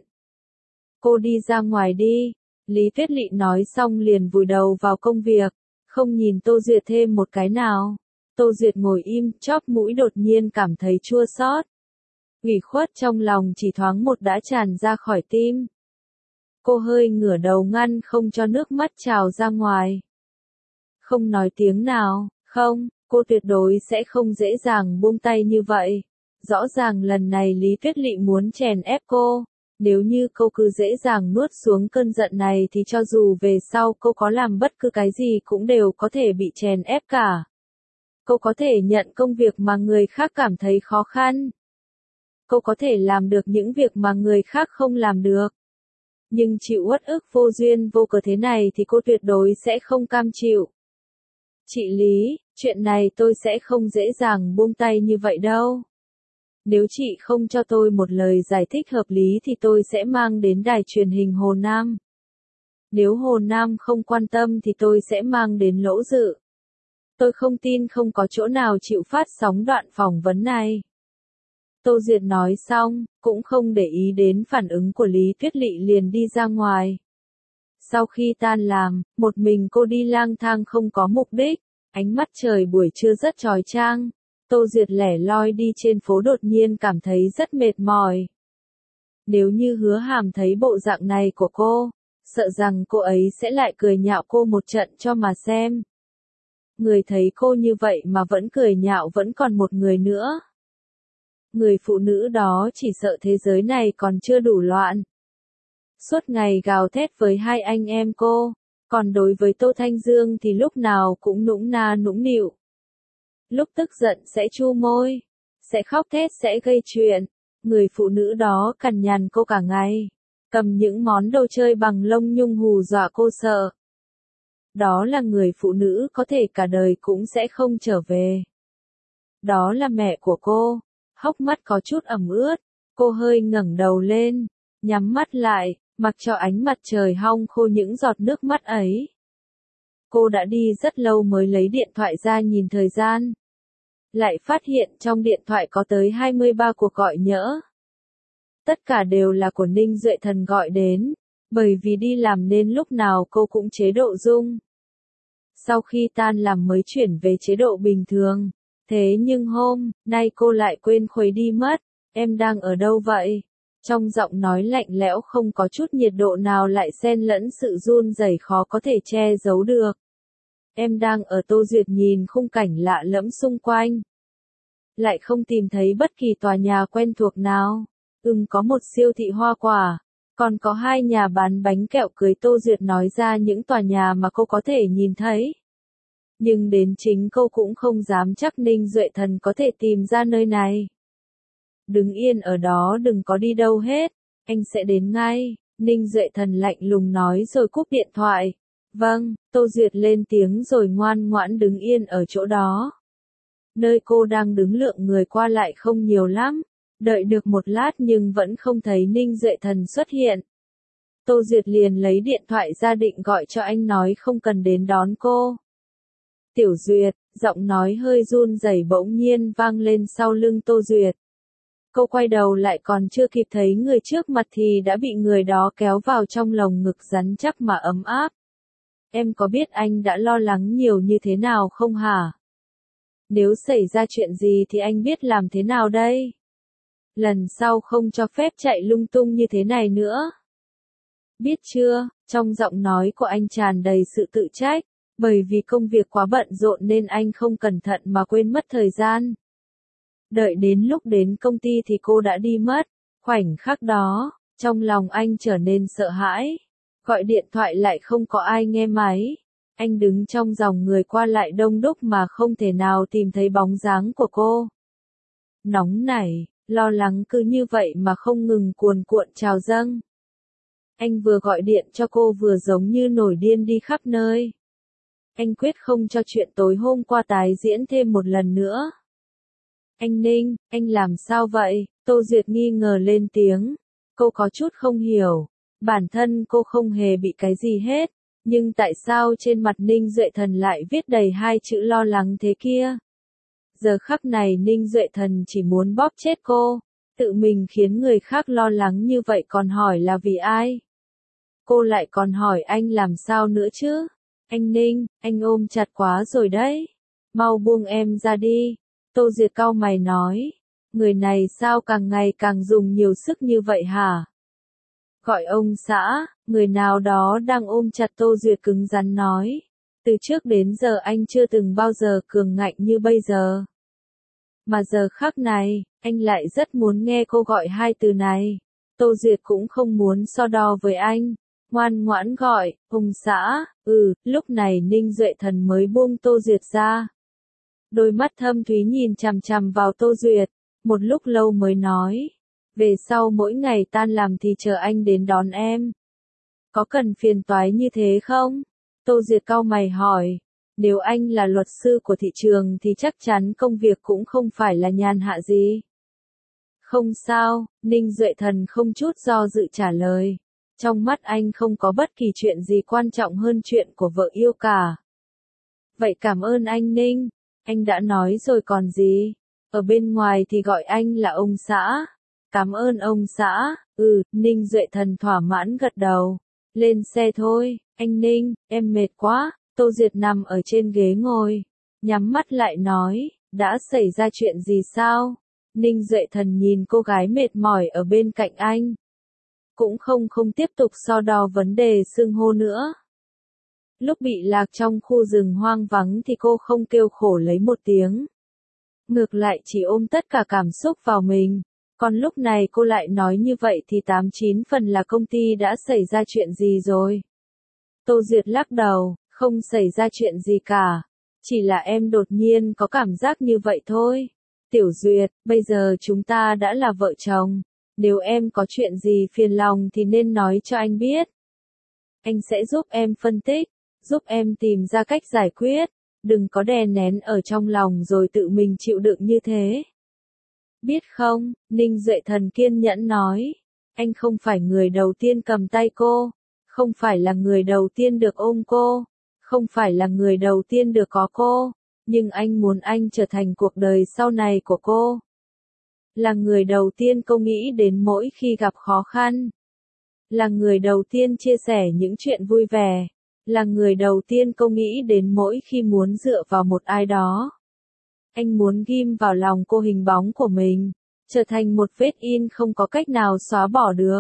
Cô đi ra ngoài đi. Lý Tuyết Lị nói xong liền vùi đầu vào công việc, không nhìn Tô Duyệt thêm một cái nào. Tô Duyệt ngồi im, chóp mũi đột nhiên cảm thấy chua xót. Ủy khuất trong lòng chỉ thoáng một đã tràn ra khỏi tim. Cô hơi ngửa đầu ngăn không cho nước mắt trào ra ngoài. Không nói tiếng nào, không, cô tuyệt đối sẽ không dễ dàng buông tay như vậy. Rõ ràng lần này Lý Tuyết Lị muốn chèn ép cô. Nếu như cô cứ dễ dàng nuốt xuống cơn giận này thì cho dù về sau cô có làm bất cứ cái gì cũng đều có thể bị chèn ép cả. Cô có thể nhận công việc mà người khác cảm thấy khó khăn. Cô có thể làm được những việc mà người khác không làm được. Nhưng chịu uất ức vô duyên vô cớ thế này thì cô tuyệt đối sẽ không cam chịu. Chị Lý, chuyện này tôi sẽ không dễ dàng buông tay như vậy đâu. Nếu chị không cho tôi một lời giải thích hợp lý thì tôi sẽ mang đến đài truyền hình Hồ Nam. Nếu Hồ Nam không quan tâm thì tôi sẽ mang đến Lỗ Dự. Tôi không tin không có chỗ nào chịu phát sóng đoạn phỏng vấn này. Tô Duyệt nói xong, cũng không để ý đến phản ứng của Lý Tuyết Lị liền đi ra ngoài. Sau khi tan làm, một mình cô đi lang thang không có mục đích, ánh mắt trời buổi trưa rất chói chang. Tô Duyệt lẻ loi đi trên phố đột nhiên cảm thấy rất mệt mỏi. Nếu như Hứa Hàm thấy bộ dạng này của cô, sợ rằng cô ấy sẽ lại cười nhạo cô một trận cho mà xem. Người thấy cô như vậy mà vẫn cười nhạo vẫn còn một người nữa. Người phụ nữ đó chỉ sợ thế giới này còn chưa đủ loạn. Suốt ngày gào thét với hai anh em cô, còn đối với Tô Thanh Dương thì lúc nào cũng nũng na nũng nịu. Lúc tức giận sẽ chu môi, sẽ khóc thét sẽ gây chuyện. Người phụ nữ đó cằn nhằn cô cả ngày, cầm những món đồ chơi bằng lông nhung hù dọa cô sợ. Đó là người phụ nữ có thể cả đời cũng sẽ không trở về. Đó là mẹ của cô. Hốc mắt có chút ẩm ướt, cô hơi ngẩng đầu lên, nhắm mắt lại, mặc cho ánh mặt trời hong khô những giọt nước mắt ấy. Cô đã đi rất lâu mới lấy điện thoại ra nhìn thời gian. Lại phát hiện trong điện thoại có tới 23 cuộc gọi nhỡ. Tất cả đều là của Ninh Duệ Thần gọi đến, bởi vì đi làm nên lúc nào cô cũng chế độ rung. Sau khi tan làm mới chuyển về chế độ bình thường. Thế nhưng hôm nay cô lại quên khuấy đi mất. Em đang ở đâu vậy? Trong giọng nói lạnh lẽo không có chút nhiệt độ nào lại xen lẫn sự run rẩy khó có thể che giấu được. Em đang ở. Tô Duyệt nhìn khung cảnh lạ lẫm xung quanh. Lại không tìm thấy bất kỳ tòa nhà quen thuộc nào. Có một siêu thị hoa quả. Còn có 2 nhà bán bánh kẹo cưới. Tô Duyệt nói ra những tòa nhà mà cô có thể nhìn thấy. Nhưng đến chính cô cũng không dám chắc Ninh Duệ Thần có thể tìm ra nơi này. Đứng yên ở đó đừng có đi đâu hết, anh sẽ đến ngay, Ninh Duệ Thần lạnh lùng nói rồi cúp điện thoại. Vâng, Tô Duyệt lên tiếng rồi ngoan ngoãn đứng yên ở chỗ đó. Nơi cô đang đứng lượng người qua lại không nhiều lắm, đợi được một lát nhưng vẫn không thấy Ninh Duệ Thần xuất hiện. Tô Duyệt liền lấy điện thoại ra định gọi cho anh nói không cần đến đón cô. Tiểu Duyệt, giọng nói hơi run rẩy bỗng nhiên vang lên sau lưng Tô Duyệt. Cô quay đầu lại còn chưa kịp thấy người trước mặt thì đã bị người đó kéo vào trong lồng ngực rắn chắc mà ấm áp. Em có biết anh đã lo lắng nhiều như thế nào không hả? Nếu xảy ra chuyện gì thì anh biết làm thế nào đây? Lần sau không cho phép chạy lung tung như thế này nữa. Biết chưa, trong giọng nói của anh tràn đầy sự tự trách. Bởi vì công việc quá bận rộn nên anh không cẩn thận mà quên mất thời gian. Đợi đến lúc đến công ty thì cô đã đi mất. Khoảnh khắc đó, trong lòng anh trở nên sợ hãi. Gọi điện thoại lại không có ai nghe máy. Anh đứng trong dòng người qua lại đông đúc mà không thể nào tìm thấy bóng dáng của cô. Nóng nảy, lo lắng cứ như vậy mà không ngừng cuồn cuộn trào dâng. Anh vừa gọi điện cho cô vừa giống như nổi điên đi khắp nơi. Anh quyết không cho chuyện tối hôm qua tái diễn thêm một lần nữa. Anh Ninh, anh làm sao vậy? Tô Duyệt nghi ngờ lên tiếng. Cô có chút không hiểu. Bản thân cô không hề bị cái gì hết. Nhưng tại sao trên mặt Ninh Duệ Thần lại viết đầy 2 chữ lo lắng thế kia? Giờ khắc này Ninh Duệ Thần chỉ muốn bóp chết cô. Tự mình khiến người khác lo lắng như vậy còn hỏi là vì ai? Cô lại còn hỏi anh làm sao nữa chứ? Anh Ninh, anh ôm chặt quá rồi đấy. Mau buông em ra đi. Tô Duyệt cau mày nói. Người này sao càng ngày càng dùng nhiều sức như vậy hả? Gọi ông xã, người nào đó đang ôm chặt Tô Duyệt cứng rắn nói. Từ trước đến giờ anh chưa từng bao giờ cường ngạnh như bây giờ. Mà giờ khắc này, anh lại rất muốn nghe cô gọi 2 từ này. Tô Duyệt cũng không muốn so đo với anh. Ngoan ngoãn gọi, ông xã, lúc này Ninh Duệ Thần mới buông Tô Duyệt ra. Đôi mắt thâm thúy nhìn chằm chằm vào Tô Duyệt, một lúc lâu mới nói. Về sau mỗi ngày tan làm thì chờ anh đến đón em. Có cần phiền toái như thế không? Tô Duyệt cau mày hỏi. Nếu anh là luật sư của thị trường thì chắc chắn công việc cũng không phải là nhàn hạ gì. Không sao, Ninh Duệ Thần không chút do dự trả lời. Trong mắt anh không có bất kỳ chuyện gì quan trọng hơn chuyện của vợ yêu cả. Vậy cảm ơn anh Ninh, anh đã nói rồi còn gì. Ở bên ngoài thì gọi anh là ông xã. Cảm ơn ông xã, Ninh Duệ Thần thỏa mãn gật đầu. Lên xe thôi, anh Ninh, em mệt quá. Tô Duyệt nằm ở trên ghế ngồi, nhắm mắt lại nói, đã xảy ra chuyện gì sao? Ninh Duệ Thần nhìn cô gái mệt mỏi ở bên cạnh anh. Cũng không tiếp tục so đo vấn đề xưng hô nữa. Lúc bị lạc trong khu rừng hoang vắng thì cô không kêu khổ lấy một tiếng. Ngược lại chỉ ôm tất cả cảm xúc vào mình. Còn lúc này cô lại nói như vậy thì 89 phần là công ty đã xảy ra chuyện gì rồi. Tô Duyệt lắc đầu, không xảy ra chuyện gì cả. Chỉ là em đột nhiên có cảm giác như vậy thôi. Tiểu Duyệt, bây giờ chúng ta đã là vợ chồng. Nếu em có chuyện gì phiền lòng thì nên nói cho anh biết. Anh sẽ giúp em phân tích, giúp em tìm ra cách giải quyết. Đừng có đè nén ở trong lòng rồi tự mình chịu đựng như thế. Biết không, Ninh Duệ Thần kiên nhẫn nói. Anh không phải người đầu tiên cầm tay cô. Không phải là người đầu tiên được ôm cô. Không phải là người đầu tiên được có cô. Nhưng anh muốn anh trở thành cuộc đời sau này của cô. Là người đầu tiên cô nghĩ đến mỗi khi gặp khó khăn. Là người đầu tiên chia sẻ những chuyện vui vẻ. Là người đầu tiên cô nghĩ đến mỗi khi muốn dựa vào một ai đó. Anh muốn ghim vào lòng cô hình bóng của mình, trở thành một vết in không có cách nào xóa bỏ được.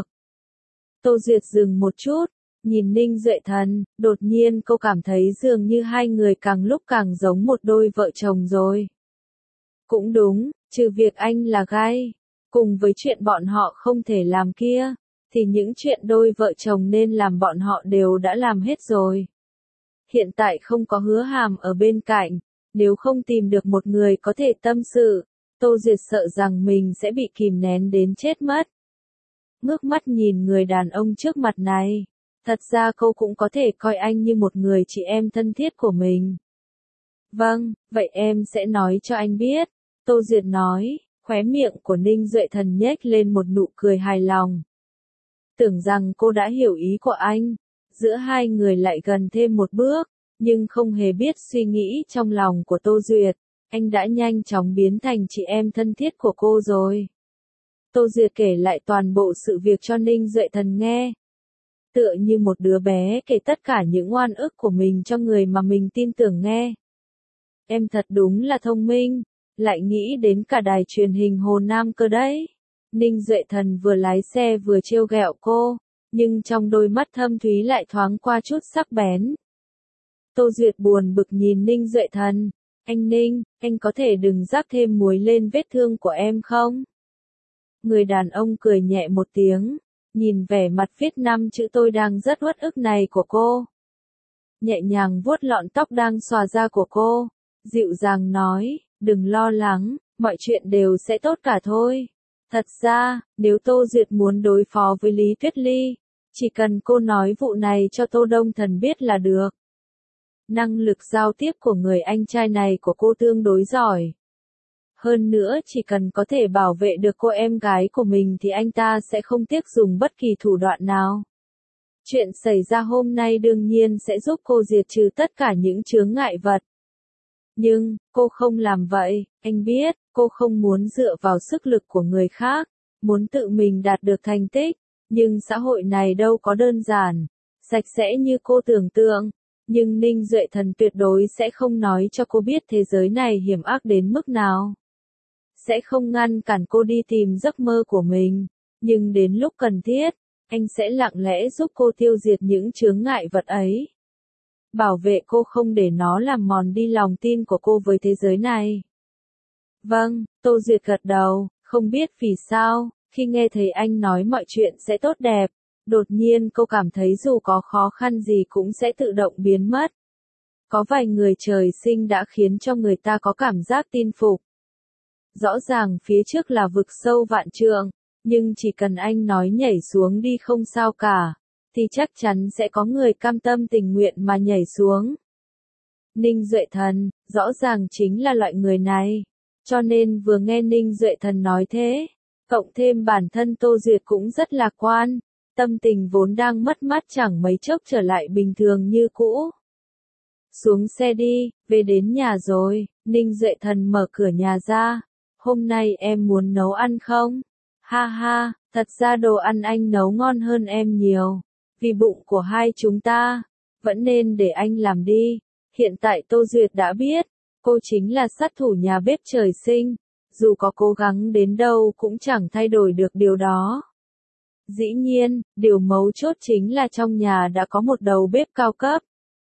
Tô Duyệt dừng một chút, nhìn Ninh Duệ Thần, đột nhiên cô cảm thấy dường như hai người càng lúc càng giống một đôi vợ chồng rồi. Cũng đúng, trừ việc anh là gay, cùng với chuyện bọn họ không thể làm kia, thì những chuyện đôi vợ chồng nên làm bọn họ đều đã làm hết rồi. Hiện tại không có Hứa Hàm ở bên cạnh, nếu không tìm được một người có thể tâm sự, Tô Duyệt sợ rằng mình sẽ bị kìm nén đến chết mất. Ngước mắt nhìn người đàn ông trước mặt này, thật ra cô cũng có thể coi anh như một người chị em thân thiết của mình. Vâng, vậy em sẽ nói cho anh biết, Tô Duyệt nói, khóe miệng của Ninh Duệ Thần nhếch lên một nụ cười hài lòng. Tưởng rằng cô đã hiểu ý của anh, giữa hai người lại gần thêm một bước, nhưng không hề biết suy nghĩ trong lòng của Tô Duyệt, anh đã nhanh chóng biến thành chị em thân thiết của cô rồi. Tô Duyệt kể lại toàn bộ sự việc cho Ninh Duệ Thần nghe. Tựa như một đứa bé kể tất cả những oan ức của mình cho người mà mình tin tưởng nghe. Em thật đúng là thông minh, lại nghĩ đến cả đài truyền hình Hồ Nam cơ đấy. Ninh Duệ Thần vừa lái xe vừa trêu ghẹo cô, nhưng trong đôi mắt thâm thúy lại thoáng qua chút sắc bén. Tô Duyệt buồn bực nhìn Ninh Duệ Thần, anh Ninh, anh có thể đừng rắc thêm muối lên vết thương của em không? Người đàn ông cười nhẹ một tiếng, nhìn vẻ mặt viết 5 chữ tôi đang rất uất ức này của cô. Nhẹ nhàng vuốt lọn tóc đang xòa ra của cô, dịu dàng nói, đừng lo lắng, mọi chuyện đều sẽ tốt cả thôi. Thật ra, nếu Tô Duyệt muốn đối phó với Lý Tuyết Ly, chỉ cần cô nói vụ này cho Tô Đông Thần biết là được. Năng lực giao tiếp của người anh trai này của cô tương đối giỏi. Hơn nữa chỉ cần có thể bảo vệ được cô em gái của mình thì anh ta sẽ không tiếc dùng bất kỳ thủ đoạn nào. Chuyện xảy ra hôm nay đương nhiên sẽ giúp cô diệt trừ tất cả những chướng ngại vật. Nhưng, cô không làm vậy, anh biết, cô không muốn dựa vào sức lực của người khác, muốn tự mình đạt được thành tích, nhưng xã hội này đâu có đơn giản, sạch sẽ như cô tưởng tượng. Nhưng Ninh Duệ Thần tuyệt đối sẽ không nói cho cô biết thế giới này hiểm ác đến mức nào. Sẽ không ngăn cản cô đi tìm giấc mơ của mình, nhưng đến lúc cần thiết, anh sẽ lặng lẽ giúp cô tiêu diệt những chướng ngại vật ấy. Bảo vệ cô không để nó làm mòn đi lòng tin của cô với thế giới này. Vâng, Tô Duyệt gật đầu, không biết vì sao, khi nghe thấy anh nói mọi chuyện sẽ tốt đẹp, đột nhiên cô cảm thấy dù có khó khăn gì cũng sẽ tự động biến mất. Có vài người trời sinh đã khiến cho người ta có cảm giác tin phục. Rõ ràng phía trước là vực sâu vạn trượng, nhưng chỉ cần anh nói nhảy xuống đi không sao cả, thì chắc chắn sẽ có người cam tâm tình nguyện mà nhảy xuống. Ninh Duệ Thần, rõ ràng chính là loại người này, cho nên vừa nghe Ninh Duệ Thần nói thế, Cộng thêm bản thân Tô Duyệt cũng rất lạc quan, tâm tình vốn đang mất mát chẳng mấy chốc trở lại bình thường như cũ. Xuống xe đi, về đến nhà rồi, Ninh Duệ Thần mở cửa nhà ra. Hôm nay em muốn nấu ăn không? Ha ha, thật ra đồ ăn anh nấu ngon hơn em nhiều. Vì bụng của hai chúng ta, vẫn nên để anh làm đi. Hiện tại Tô Duyệt đã biết, cô chính là sát thủ nhà bếp trời sinh. Dù có cố gắng đến đâu cũng chẳng thay đổi được điều đó. Dĩ nhiên, điều mấu chốt chính là trong nhà đã có một đầu bếp cao cấp.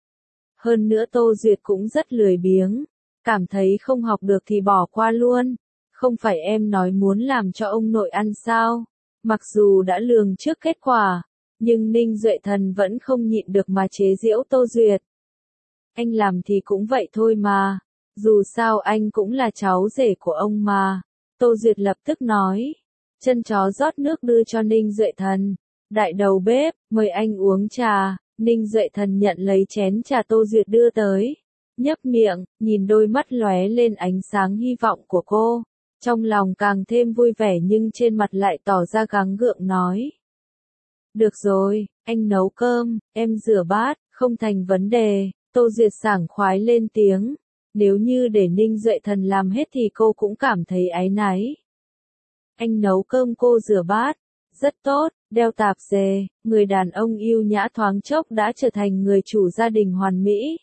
Hơn nữa Tô Duyệt cũng rất lười biếng, cảm thấy không học được thì bỏ qua luôn. Không phải em nói muốn làm cho ông nội ăn sao? Mặc dù đã lường trước kết quả, nhưng Ninh Duệ Thần vẫn không nhịn được mà chế giễu Tô Duyệt. Anh làm thì cũng vậy thôi mà, dù sao anh cũng là cháu rể của ông mà. Tô Duyệt lập tức nói, chân chó rót nước đưa cho Ninh Duệ Thần. Đại đầu bếp, mời anh uống trà. Ninh Duệ Thần nhận lấy chén trà Tô Duyệt đưa tới, nhấp miệng, nhìn đôi mắt lóe lên ánh sáng hy vọng của cô. Trong lòng càng thêm vui vẻ nhưng trên mặt lại tỏ ra gắng gượng nói. Được rồi, anh nấu cơm, em rửa bát, không thành vấn đề. Tô Duyệt sảng khoái lên tiếng. Nếu như để Ninh Duệ Thần làm hết thì cô cũng cảm thấy áy náy. Anh nấu cơm cô rửa bát. Rất tốt, đeo tạp dề, người đàn ông yêu nhã thoáng chốc đã trở thành người chủ gia đình hoàn mỹ.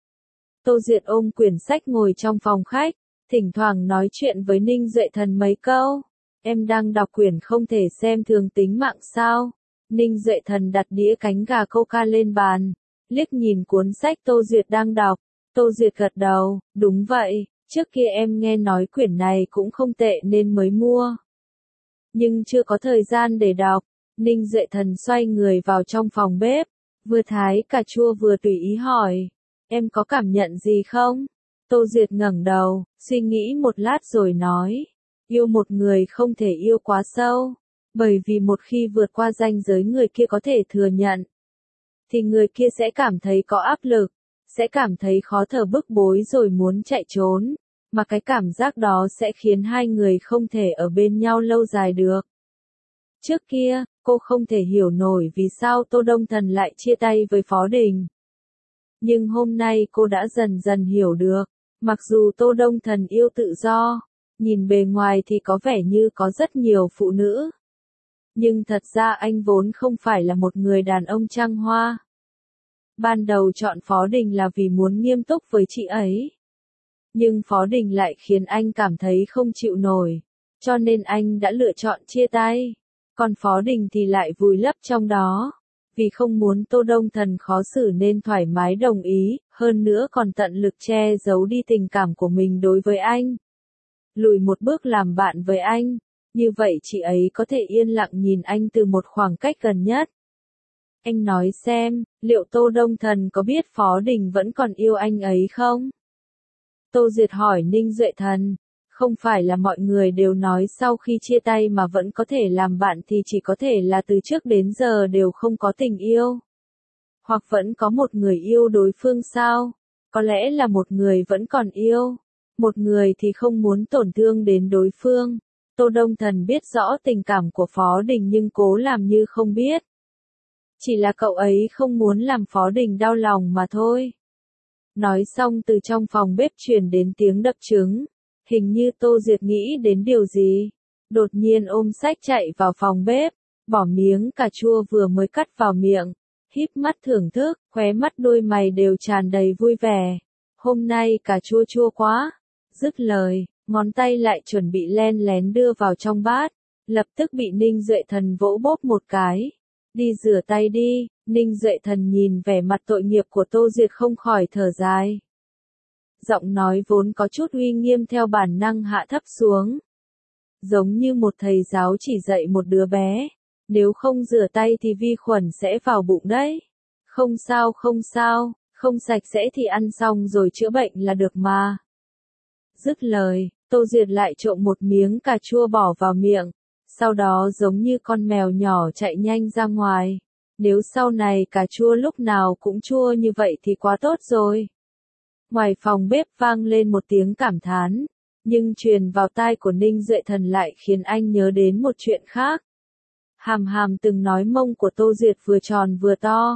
Tô Duyệt ôm quyển sách ngồi trong phòng khách, thỉnh thoảng nói chuyện với Ninh Duệ Thần mấy câu. Em đang đọc quyển Không thể xem thường tính mạng sao? Ninh Duệ Thần đặt đĩa cánh gà Coca lên bàn, liếc nhìn cuốn sách Tô Duyệt đang đọc. Tô Duyệt gật đầu, đúng vậy, trước kia em nghe nói quyển này cũng không tệ nên mới mua. Nhưng chưa có thời gian để đọc. Ninh Duệ Thần xoay người vào trong phòng bếp, vừa thái cà chua vừa tùy ý hỏi, em có cảm nhận gì không? Tô Duyệt ngẩng đầu, suy nghĩ một lát rồi nói, yêu một người không thể yêu quá sâu, bởi vì một khi vượt qua ranh giới người kia có thể thừa nhận, thì người kia sẽ cảm thấy có áp lực, sẽ cảm thấy khó thở bức bối rồi muốn chạy trốn. Mà cái cảm giác đó sẽ khiến hai người không thể ở bên nhau lâu dài được. Trước kia, cô không thể hiểu nổi vì sao Tô Đông Thần lại chia tay với Phó Đình. Nhưng hôm nay cô đã dần dần hiểu được, mặc dù Tô Đông Thần yêu tự do, nhìn bề ngoài thì có vẻ như có rất nhiều phụ nữ. Nhưng thật ra anh vốn không phải là một người đàn ông trăng hoa. Ban đầu chọn Phó Đình là vì muốn nghiêm túc với chị ấy. Nhưng Phó Đình lại khiến anh cảm thấy không chịu nổi, cho nên anh đã lựa chọn chia tay. Còn Phó Đình thì lại vùi lấp trong đó, vì không muốn Tô Đông Thần khó xử nên thoải mái đồng ý, hơn nữa còn tận lực che giấu đi tình cảm của mình đối với anh. Lùi một bước làm bạn với anh, như vậy chị ấy có thể yên lặng nhìn anh từ một khoảng cách gần nhất. Anh nói xem, liệu Tô Đông Thần có biết Phó Đình vẫn còn yêu anh ấy không? Tô Duyệt hỏi Ninh Duệ Thần, không phải là mọi người đều nói sau khi chia tay mà vẫn có thể làm bạn thì chỉ có thể là từ trước đến giờ đều không có tình yêu. Hoặc vẫn có một người yêu đối phương sao? Có lẽ là một người vẫn còn yêu, một người thì không muốn tổn thương đến đối phương. Tô Đông Thần biết rõ tình cảm của Phó Đình nhưng cố làm như không biết. Chỉ là cậu ấy không muốn làm Phó Đình đau lòng mà thôi. Nói xong từ trong phòng bếp truyền đến tiếng đập trứng. Hình như Tô Duyệt nghĩ đến điều gì. Đột nhiên ôm sách chạy vào phòng bếp, bỏ miếng cà chua vừa mới cắt vào miệng. Híp mắt thưởng thức, khóe mắt đôi mày đều tràn đầy vui vẻ. Hôm nay cà chua chua quá. Dứt lời, ngón tay lại chuẩn bị len lén đưa vào trong bát. Lập tức bị Ninh Duệ Thần vỗ bốp một cái. Đi rửa tay đi. Ninh Duệ Thần nhìn vẻ mặt tội nghiệp của Tô Duyệt không khỏi thở dài. Giọng nói vốn có chút uy nghiêm theo bản năng hạ thấp xuống. Giống như một thầy giáo chỉ dạy một đứa bé. Nếu không rửa tay thì vi khuẩn sẽ vào bụng đấy. Không sao không sạch sẽ thì ăn xong rồi chữa bệnh là được mà. Dứt lời, Tô Duyệt lại trộm một miếng cà chua bỏ vào miệng. Sau đó giống như con mèo nhỏ chạy nhanh ra ngoài. Nếu sau này cà chua lúc nào cũng chua như vậy thì quá tốt rồi. Ngoài phòng bếp vang lên một tiếng cảm thán. Nhưng truyền vào tai của Ninh Duệ Thần lại khiến anh nhớ đến một chuyện khác. Hàm Hàm từng nói mông của Tô Duyệt vừa tròn vừa to.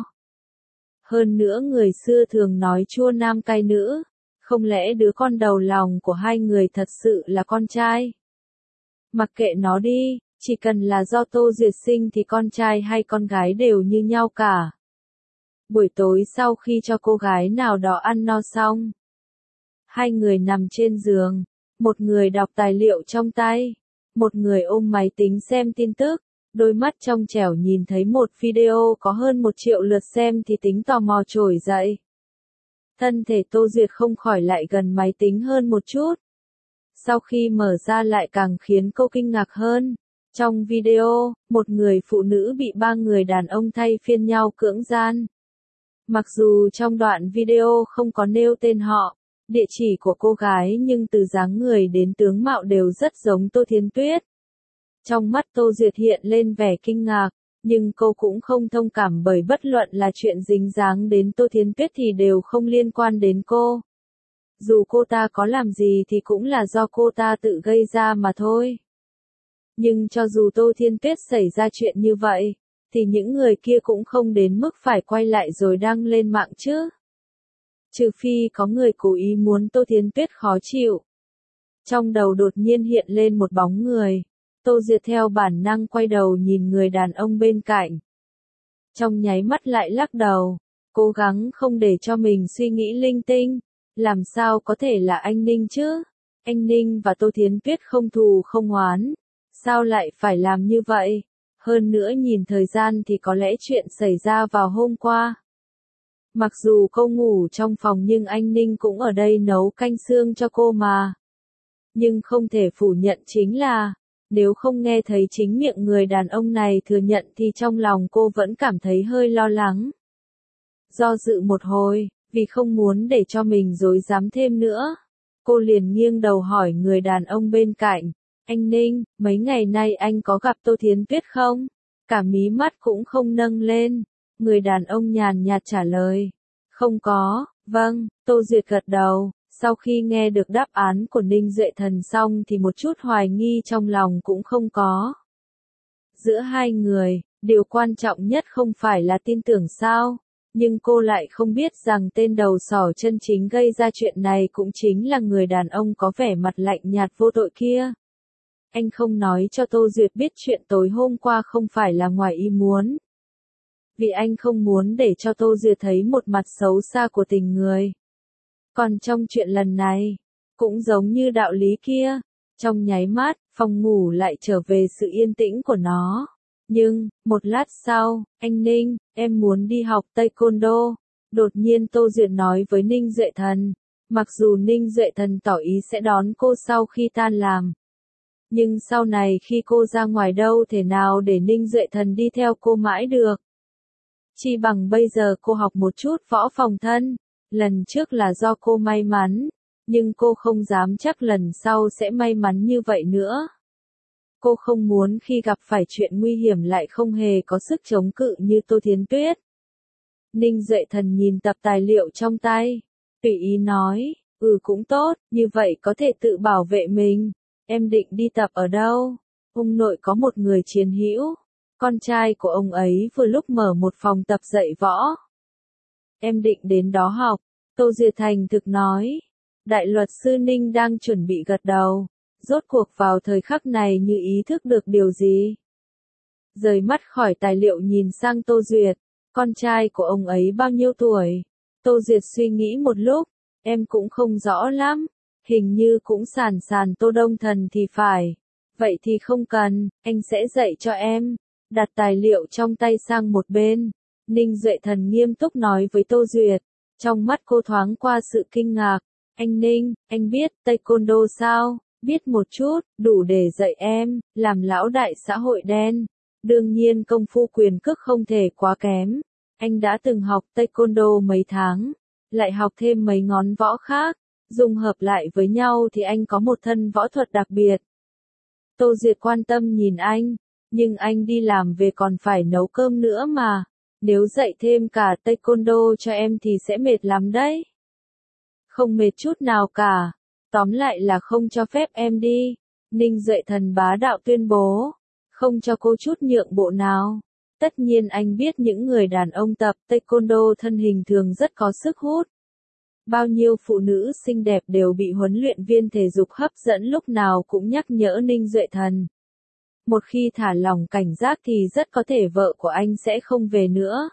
Hơn nữa người xưa thường nói chua nam cay nữ, không lẽ đứa con đầu lòng của hai người thật sự là con trai? Mặc kệ nó đi, chỉ cần là do Tô Duyệt sinh thì con trai hay con gái đều như nhau cả. Buổi tối sau khi cho cô gái nào đó ăn no xong, hai người nằm trên giường, một người đọc tài liệu trong tay, một người ôm máy tính xem tin tức, đôi mắt trong trẻo nhìn thấy một video có hơn 1 triệu lượt xem thì tính tò mò trỗi dậy. Thân thể Tô Duyệt không khỏi lại gần máy tính hơn một chút. Sau khi mở ra lại càng khiến cô kinh ngạc hơn. Trong video, một người phụ nữ bị 3 người đàn ông thay phiên nhau cưỡng gian. Mặc dù trong đoạn video không có nêu tên họ, địa chỉ của cô gái nhưng từ dáng người đến tướng mạo đều rất giống Tô Thiến Tuyết. Trong mắt Tô Duyệt hiện lên vẻ kinh ngạc, nhưng cô cũng không thông cảm bởi bất luận là chuyện dính dáng đến Tô Thiến Tuyết thì đều không liên quan đến cô. Dù cô ta có làm gì thì cũng là do cô ta tự gây ra mà thôi. Nhưng cho dù Tô Thiên Tuyết xảy ra chuyện như vậy, thì những người kia cũng không đến mức phải quay lại rồi đăng lên mạng chứ. Trừ phi có người cố ý muốn Tô Thiên Tuyết khó chịu. Trong đầu đột nhiên hiện lên một bóng người. Tô Duyệt theo bản năng quay đầu nhìn người đàn ông bên cạnh. Trong nháy mắt lại lắc đầu, cố gắng không để cho mình suy nghĩ linh tinh. Làm sao có thể là anh Ninh chứ? Anh Ninh và Tô Thiến Tuyết không thù không oán. Sao lại phải làm như vậy? Hơn nữa nhìn thời gian thì có lẽ chuyện xảy ra vào hôm qua. Mặc dù cô ngủ trong phòng nhưng anh Ninh cũng ở đây nấu canh xương cho cô mà. Nhưng không thể phủ nhận chính là, nếu không nghe thấy chính miệng người đàn ông này thừa nhận thì trong lòng cô vẫn cảm thấy hơi lo lắng. Do dự một hồi, vì không muốn để cho mình rối rắm thêm nữa, cô liền nghiêng đầu hỏi người đàn ông bên cạnh, anh Ninh, mấy ngày nay anh có gặp Tô Thiến Tuyết không? Cả mí mắt cũng không nâng lên, người đàn ông nhàn nhạt trả lời, không có, vâng, Tô Duyệt gật đầu, sau khi nghe được đáp án của Ninh Duệ Thần xong thì một chút hoài nghi trong lòng cũng không có. Giữa hai người, điều quan trọng nhất không phải là tin tưởng sao? Nhưng cô lại không biết rằng tên đầu sỏ chân chính gây ra chuyện này cũng chính là người đàn ông có vẻ mặt lạnh nhạt vô tội kia. Anh không nói cho Tô Duyệt biết chuyện tối hôm qua không phải là ngoài ý muốn. Vì anh không muốn để cho Tô Duyệt thấy một mặt xấu xa của tình người. Còn trong chuyện lần này, cũng giống như đạo lý kia, trong nháy mắt, phòng ngủ lại trở về sự yên tĩnh của nó. Nhưng, một lát sau, anh Ninh, em muốn đi học Taekwondo. Đột nhiên Tô Duyệt nói với Ninh Duệ Thần. Mặc dù Ninh Duệ Thần tỏ ý sẽ đón cô sau khi tan làm. Nhưng sau này khi cô ra ngoài đâu thể nào để Ninh Duệ Thần đi theo cô mãi được. Chỉ bằng bây giờ cô học một chút võ phòng thân. Lần trước là do cô may mắn. Nhưng cô không dám chắc lần sau sẽ may mắn như vậy nữa. Cô không muốn khi gặp phải chuyện nguy hiểm lại không hề có sức chống cự như Tô Thiến Tuyết. Ninh Duệ Thần nhìn tập tài liệu trong tay. Tùy ý nói, cũng tốt, như vậy có thể tự bảo vệ mình. Em định đi tập ở đâu? Ông nội có một người chiến hữu. Con trai của ông ấy vừa lúc mở một phòng tập dạy võ. Em định đến đó học. Tô Duyệt Thành thực nói. Đại luật sư Ninh đang chuẩn bị gật đầu. Rốt cuộc vào thời khắc này như ý thức được điều gì. Rời mắt khỏi tài liệu nhìn sang Tô Duyệt. Con trai của ông ấy bao nhiêu tuổi? Tô Duyệt suy nghĩ một lúc. Em cũng không rõ lắm. Hình như cũng sàn Tô Đông Thần thì phải. Vậy thì không cần, anh sẽ dạy cho em. Đặt tài liệu trong tay sang một bên. Ninh Duệ Thần nghiêm túc nói với Tô Duyệt. Trong mắt cô thoáng qua sự kinh ngạc. Anh Ninh, anh biết Taekwondo sao? Biết một chút, đủ để dạy em, làm lão đại xã hội đen. Đương nhiên công phu quyền cước không thể quá kém. Anh đã từng học Taekwondo mấy tháng, lại học thêm mấy ngón võ khác. Dùng hợp lại với nhau thì anh có một thân võ thuật đặc biệt. Tô Duyệt quan tâm nhìn anh, nhưng anh đi làm về còn phải nấu cơm nữa mà. Nếu dạy thêm cả Taekwondo cho em thì sẽ mệt lắm đấy. Không mệt chút nào cả. Tóm lại là không cho phép em đi. Ninh Duệ Thần bá đạo tuyên bố. Không cho cô chút nhượng bộ nào. Tất nhiên anh biết những người đàn ông tập taekwondo thân hình thường rất có sức hút. Bao nhiêu phụ nữ xinh đẹp đều bị huấn luyện viên thể dục hấp dẫn lúc nào cũng nhắc nhở Ninh Duệ Thần. Một khi thả lỏng cảnh giác thì rất có thể vợ của anh sẽ không về nữa.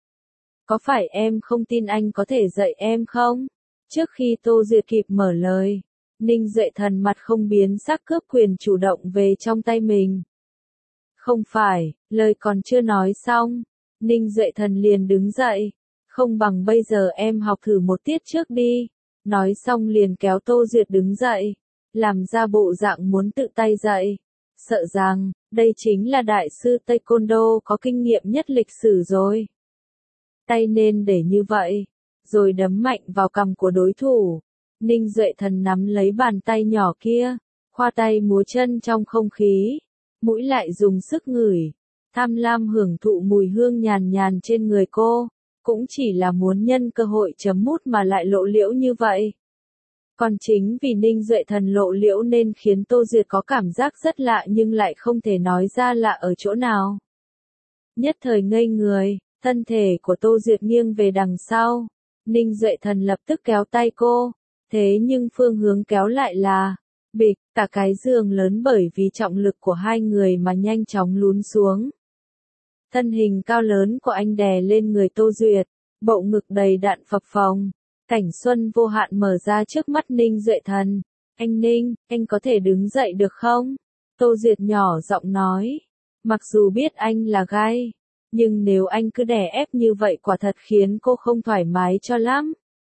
Có phải em không tin anh có thể dạy em không? Trước khi Tô Duyệt kịp mở lời, Ninh Duệ Thần mặt không biến sắc cướp quyền chủ động về trong tay mình. Không phải, lời còn chưa nói xong, Ninh Duệ Thần liền đứng dậy. Không bằng bây giờ em học thử một tiết trước đi. Nói xong liền kéo Tô Duyệt đứng dậy, làm ra bộ dạng muốn tự tay dạy. Sợ rằng, đây chính là đại sư Taekwondo có kinh nghiệm nhất lịch sử rồi. Tay nên để như vậy, rồi đấm mạnh vào cằm của đối thủ. Ninh Duệ Thần nắm lấy bàn tay nhỏ kia, khoa tay múa chân trong không khí, mũi lại dùng sức ngửi, tham lam hưởng thụ mùi hương nhàn nhàn trên người cô, cũng chỉ là muốn nhân cơ hội chấm mút mà lại lộ liễu như vậy. Còn chính vì Ninh Duệ Thần lộ liễu nên khiến Tô Duyệt có cảm giác rất lạ nhưng lại không thể nói ra lạ ở chỗ nào. Nhất thời ngây người, thân thể của Tô Duyệt nghiêng về đằng sau. Ninh Duệ Thần lập tức kéo tay cô, thế nhưng phương hướng kéo lại là bịch, cả cái giường lớn bởi vì trọng lực của hai người mà nhanh chóng lún xuống. Thân hình cao lớn của anh đè lên người Tô Duyệt, bộ ngực đầy đặn phập phồng. Cảnh xuân vô hạn mở ra trước mắt Ninh Duệ Thần. Anh Ninh, anh có thể đứng dậy được không? Tô Duyệt nhỏ giọng nói. Mặc dù biết anh là gai, nhưng nếu anh cứ đè ép như vậy quả thật khiến cô không thoải mái cho lắm.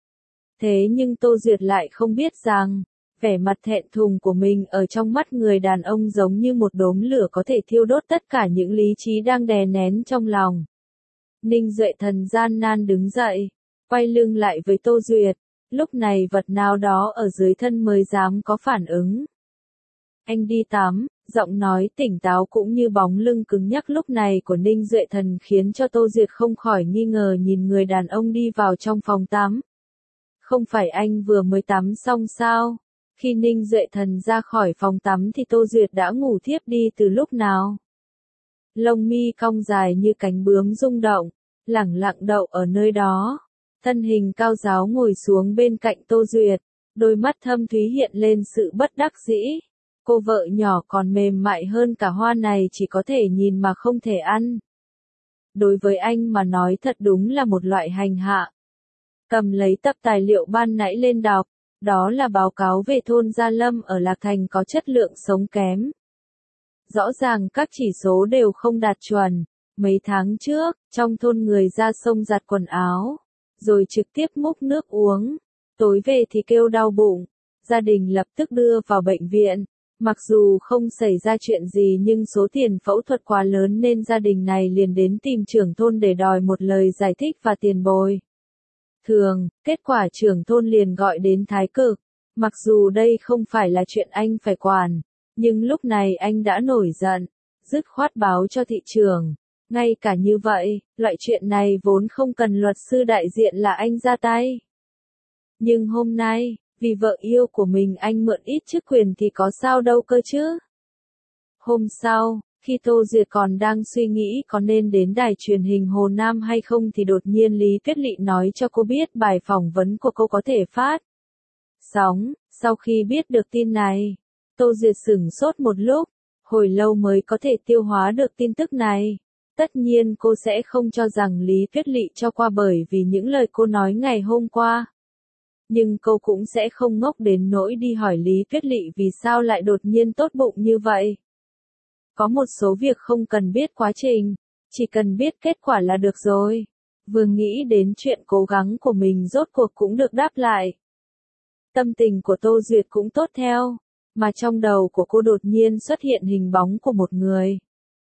Thế nhưng Tô Duyệt lại không biết rằng, vẻ mặt thẹn thùng của mình ở trong mắt người đàn ông giống như một đốm lửa có thể thiêu đốt tất cả những lý trí đang đè nén trong lòng. Ninh Duệ Thần gian nan đứng dậy, quay lưng lại với Tô Duyệt, lúc này vật nào đó ở dưới thân mới dám có phản ứng. Anh đi tắm, giọng nói tỉnh táo cũng như bóng lưng cứng nhắc lúc này của Ninh Duệ Thần khiến cho Tô Duyệt không khỏi nghi ngờ nhìn người đàn ông đi vào trong phòng tắm. Không phải anh vừa mới tắm xong sao? Khi Ninh Duệ Thần ra khỏi phòng tắm thì Tô Duyệt đã ngủ thiếp đi từ lúc nào? Lông mi cong dài như cánh bướm rung động, lẳng lặng đậu ở nơi đó. Thân hình cao ráo ngồi xuống bên cạnh Tô Duyệt, đôi mắt thâm thúy hiện lên sự bất đắc dĩ. Cô vợ nhỏ còn mềm mại hơn cả hoa này chỉ có thể nhìn mà không thể ăn. Đối với anh mà nói thật đúng là một loại hành hạ. Cầm lấy tập tài liệu ban nãy lên đọc, đó là báo cáo về thôn Gia Lâm ở Lạc Thành có chất lượng sống kém. Rõ ràng các chỉ số đều không đạt chuẩn. Mấy tháng trước, trong thôn người ra sông giặt quần áo, rồi trực tiếp múc nước uống. Tối về thì kêu đau bụng. Gia đình lập tức đưa vào bệnh viện. Mặc dù không xảy ra chuyện gì nhưng số tiền phẫu thuật quá lớn nên gia đình này liền đến tìm trưởng thôn để đòi một lời giải thích và tiền bồi thường. Kết quả trưởng thôn liền gọi đến thái cực. Mặc dù đây không phải là chuyện anh phải quản, nhưng lúc này anh đã nổi giận, dứt khoát báo cho thị trưởng. Ngay cả như vậy, loại chuyện này vốn không cần luật sư đại diện là anh ra tay. Nhưng hôm nay, vì vợ yêu của mình anh mượn ít chức quyền thì có sao đâu cơ chứ. Hôm sau, khi Tô Duyệt còn đang suy nghĩ có nên đến đài truyền hình Hồ Nam hay không thì đột nhiên Lý Tuyết Lị nói cho cô biết bài phỏng vấn của cô có thể phát sóng. Sau khi biết được tin này, Tô Duyệt sửng sốt một lúc, hồi lâu mới có thể tiêu hóa được tin tức này. Tất nhiên cô sẽ không cho rằng Lý Tuyết Lị cho qua bởi vì những lời cô nói ngày hôm qua. Nhưng cô cũng sẽ không ngốc đến nỗi đi hỏi Lý Tuyết Lị vì sao lại đột nhiên tốt bụng như vậy. Có một số việc không cần biết quá trình, chỉ cần biết kết quả là được rồi. Vừa nghĩ đến chuyện cố gắng của mình rốt cuộc cũng được đáp lại. Tâm tình của Tô Duyệt cũng tốt theo, mà trong đầu của cô đột nhiên xuất hiện hình bóng của một người.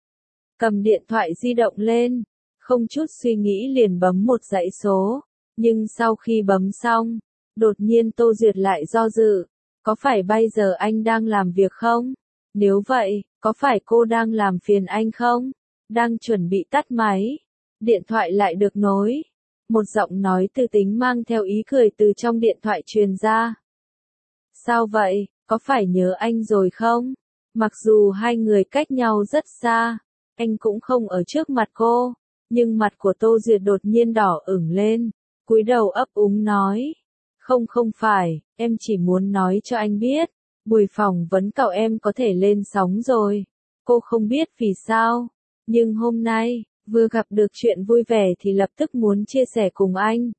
Cầm điện thoại di động lên, không chút suy nghĩ liền bấm một dãy số, nhưng sau khi bấm xong, đột nhiên Tô Duyệt lại do dự, có phải bây giờ anh đang làm việc không? Nếu vậy, có phải cô đang làm phiền anh không? Đang chuẩn bị tắt máy, điện thoại lại được nối. Một giọng nói tư tính mang theo ý cười từ trong điện thoại truyền ra. Sao vậy, có phải nhớ anh rồi không? Mặc dù hai người cách nhau rất xa, anh cũng không ở trước mặt cô, nhưng mặt của Tô Duyệt đột nhiên đỏ ửng lên, cúi đầu ấp úng nói. Không phải, em chỉ muốn nói cho anh biết, buổi phỏng vấn cậu em có thể lên sóng rồi. Cô không biết vì sao, nhưng hôm nay, vừa gặp được chuyện vui vẻ thì lập tức muốn chia sẻ cùng anh.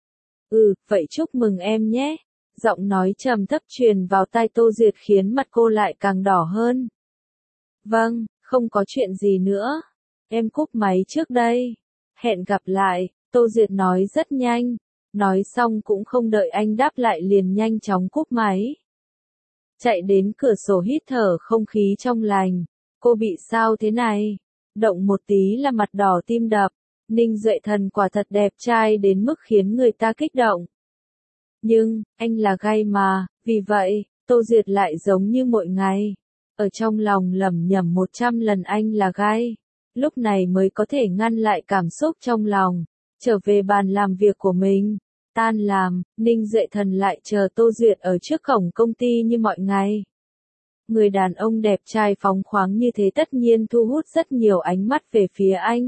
Vậy chúc mừng em nhé. Giọng nói trầm thấp truyền vào tai Tô Duyệt khiến mặt cô lại càng đỏ hơn. Vâng, không có chuyện gì nữa. Em cúp máy trước đây. Hẹn gặp lại, Tô Duyệt nói rất nhanh. Nói xong cũng không đợi anh đáp lại liền nhanh chóng cúp máy. Chạy đến cửa sổ hít thở không khí trong lành. Cô bị sao thế này? Động một tí là mặt đỏ tim đập. Ninh Duệ Thần quả thật đẹp trai đến mức khiến người ta kích động. Nhưng, anh là gay mà, vì vậy, Tô Duyệt lại giống như mọi ngày. Ở trong lòng lẩm nhẩm 100 lần anh là gay. Lúc này mới có thể ngăn lại cảm xúc trong lòng. Trở về bàn làm việc của mình. Tan làm, Ninh Duệ Thần lại chờ Tô Duyệt ở trước cổng công ty như mọi ngày. Người đàn ông đẹp trai phóng khoáng như thế tất nhiên thu hút rất nhiều ánh mắt về phía anh.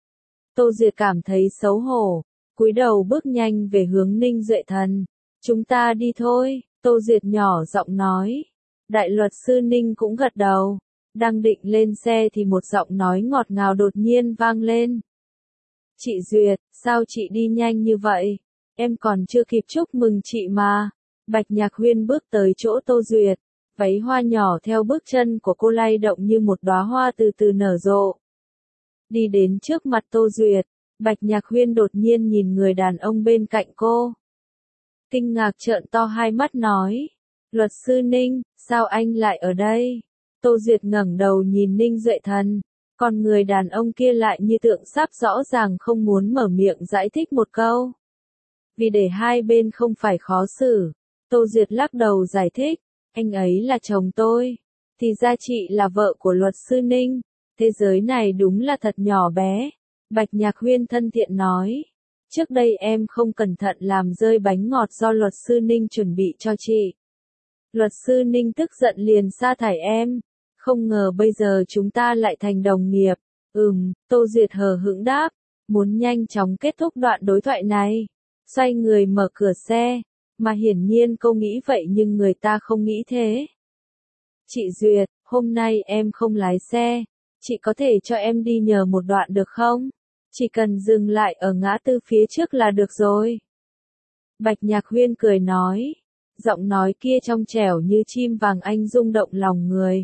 Tô Duyệt cảm thấy xấu hổ, cúi đầu bước nhanh về hướng Ninh Duệ Thần. Chúng ta đi thôi, Tô Duyệt nhỏ giọng nói. Đại luật sư Ninh cũng gật đầu. Đang định lên xe thì một giọng nói ngọt ngào đột nhiên vang lên. Chị Duyệt, sao chị đi nhanh như vậy? Em còn chưa kịp chúc mừng chị mà. Bạch Nhạc Huyên bước tới chỗ Tô Duyệt. Váy hoa nhỏ theo bước chân của cô lay động như một đóa hoa từ từ nở rộ. Đi đến trước mặt Tô Duyệt, Bạch Nhạc Huyên đột nhiên nhìn người đàn ông bên cạnh cô. Kinh ngạc trợn to hai mắt nói. Luật sư Ninh, sao anh lại ở đây? Tô Duyệt ngẩng đầu nhìn Ninh Duệ Thần. Còn người đàn ông kia lại như tượng sáp rõ ràng không muốn mở miệng giải thích một câu. Vì để hai bên không phải khó xử, Tô Duyệt lắc đầu giải thích. Anh ấy là chồng tôi. Thì ra chị là vợ của luật sư Ninh. Thế giới này đúng là thật nhỏ bé. Bạch Nhạc Huyên thân thiện nói. Trước đây em không cẩn thận làm rơi bánh ngọt do luật sư Ninh chuẩn bị cho chị. Luật sư Ninh tức giận liền sa thải em. Không ngờ bây giờ chúng ta lại thành đồng nghiệp. Tô Duyệt hờ hững đáp. Muốn nhanh chóng kết thúc đoạn đối thoại này. Xoay người mở cửa xe. Mà hiển nhiên cô nghĩ vậy nhưng người ta không nghĩ thế. Chị Duyệt, hôm nay em không lái xe. Chị có thể cho em đi nhờ một đoạn được không? Chỉ cần dừng lại ở ngã tư phía trước là được rồi. Bạch Nhạc Huyên cười nói. Giọng nói kia trong trẻo như chim vàng anh rung động lòng người.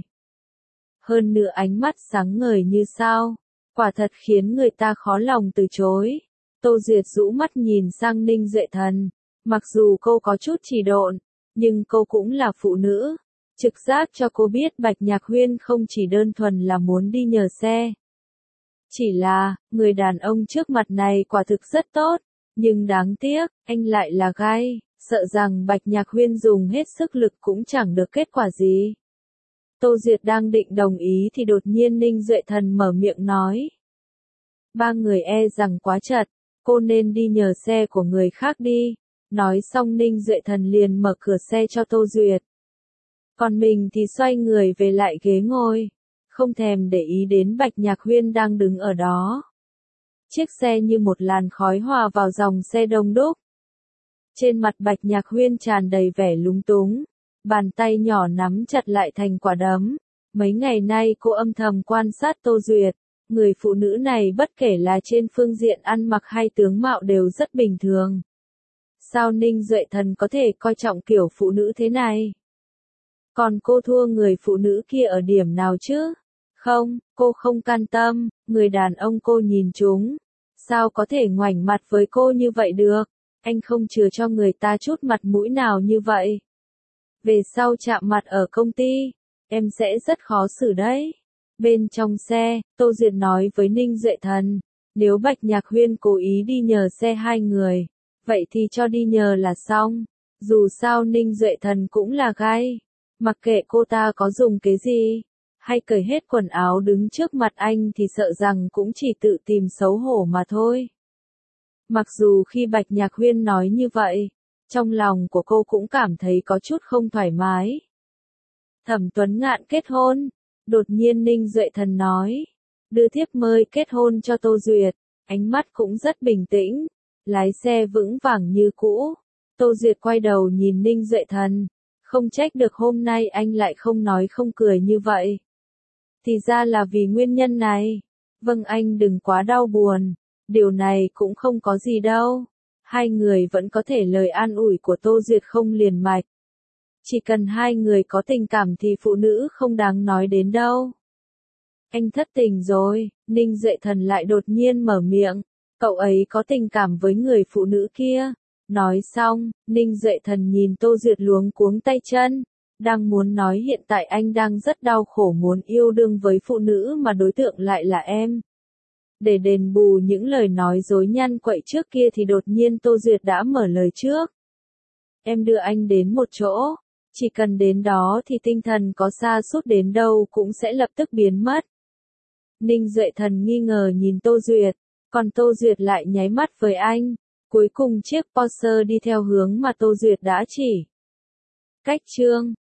Hơn nữa ánh mắt sáng ngời như sao. Quả thật khiến người ta khó lòng từ chối. Tô Duyệt rũ mắt nhìn sang Ninh Duệ Thần. Mặc dù cô có chút trì độn, nhưng cô cũng là phụ nữ. Trực giác cho cô biết Bạch Nhạc Huyên không chỉ đơn thuần là muốn đi nhờ xe. Chỉ là, người đàn ông trước mặt này quả thực rất tốt, nhưng đáng tiếc, anh lại là gay, sợ rằng Bạch Nhạc Huyên dùng hết sức lực cũng chẳng được kết quả gì. Tô Duyệt đang định đồng ý thì đột nhiên Ninh Duệ Thần mở miệng nói. Ba người e rằng quá chật, cô nên đi nhờ xe của người khác đi. Nói xong Ninh Duệ Thần liền mở cửa xe cho Tô Duyệt. Còn mình thì xoay người về lại ghế ngồi, không thèm để ý đến Bạch Nhạc Huyên đang đứng ở đó. Chiếc xe như một làn khói hòa vào dòng xe đông đúc. Trên mặt Bạch Nhạc Huyên tràn đầy vẻ lúng túng, bàn tay nhỏ nắm chặt lại thành quả đấm. Mấy ngày nay cô âm thầm quan sát Tô Duyệt, người phụ nữ này bất kể là trên phương diện ăn mặc hay tướng mạo đều rất bình thường. Sao Ninh Duệ Thần có thể coi trọng kiểu phụ nữ thế này? Còn cô thua người phụ nữ kia ở điểm nào chứ? Không, cô không can tâm, người đàn ông cô nhìn trúng. Sao có thể ngoảnh mặt với cô như vậy được? Anh không chừa cho người ta chút mặt mũi nào như vậy. Về sau chạm mặt ở công ty, em sẽ rất khó xử đấy. Bên trong xe, Tô Duyệt nói với Ninh Duệ Thần, nếu Bạch Nhạc Huyên cố ý đi nhờ xe hai người, vậy thì cho đi nhờ là xong. Dù sao Ninh Duệ Thần cũng là gay. Mặc kệ cô ta có dùng cái gì, hay cởi hết quần áo đứng trước mặt anh thì sợ rằng cũng chỉ tự tìm xấu hổ mà thôi. Mặc dù khi Bạch Nhạc Huyên nói như vậy, Trong lòng của cô cũng cảm thấy có chút không thoải mái. Thẩm Tuấn Ngạn kết hôn. Đột nhiên Ninh Duệ Thần nói. Đưa thiếp mời kết hôn cho Tô Duyệt. Ánh mắt cũng rất bình tĩnh. Lái xe vững vàng như cũ. Tô Duyệt quay đầu nhìn Ninh Duệ Thần. Không trách được hôm nay anh lại không nói không cười như vậy. Thì ra là vì nguyên nhân này. Vâng, anh đừng quá đau buồn. Điều này cũng không có gì đâu. Hai người vẫn có thể lời an ủi của Tô Duyệt không liền mạch. Chỉ cần hai người có tình cảm thì phụ nữ không đáng nói đến đâu. Anh thất tình rồi, Ninh Duệ Thần lại đột nhiên mở miệng. Cậu ấy có tình cảm với người phụ nữ kia. Nói xong, Ninh Duệ Thần nhìn Tô Duyệt luống cuống tay chân. Đang muốn nói hiện tại anh đang rất đau khổ muốn yêu đương với phụ nữ mà đối tượng lại là em. Để đền bù những lời nói dối nhăn quậy trước kia thì đột nhiên Tô Duyệt đã mở lời trước. Em đưa anh đến một chỗ. Chỉ cần đến đó thì tinh thần có sa sút đến đâu cũng sẽ lập tức biến mất. Ninh Duệ Thần nghi ngờ nhìn Tô Duyệt, còn Tô Duyệt lại nháy mắt với anh. Cuối cùng chiếc Porsche đi theo hướng mà Tô Duyệt đã chỉ. Cách chương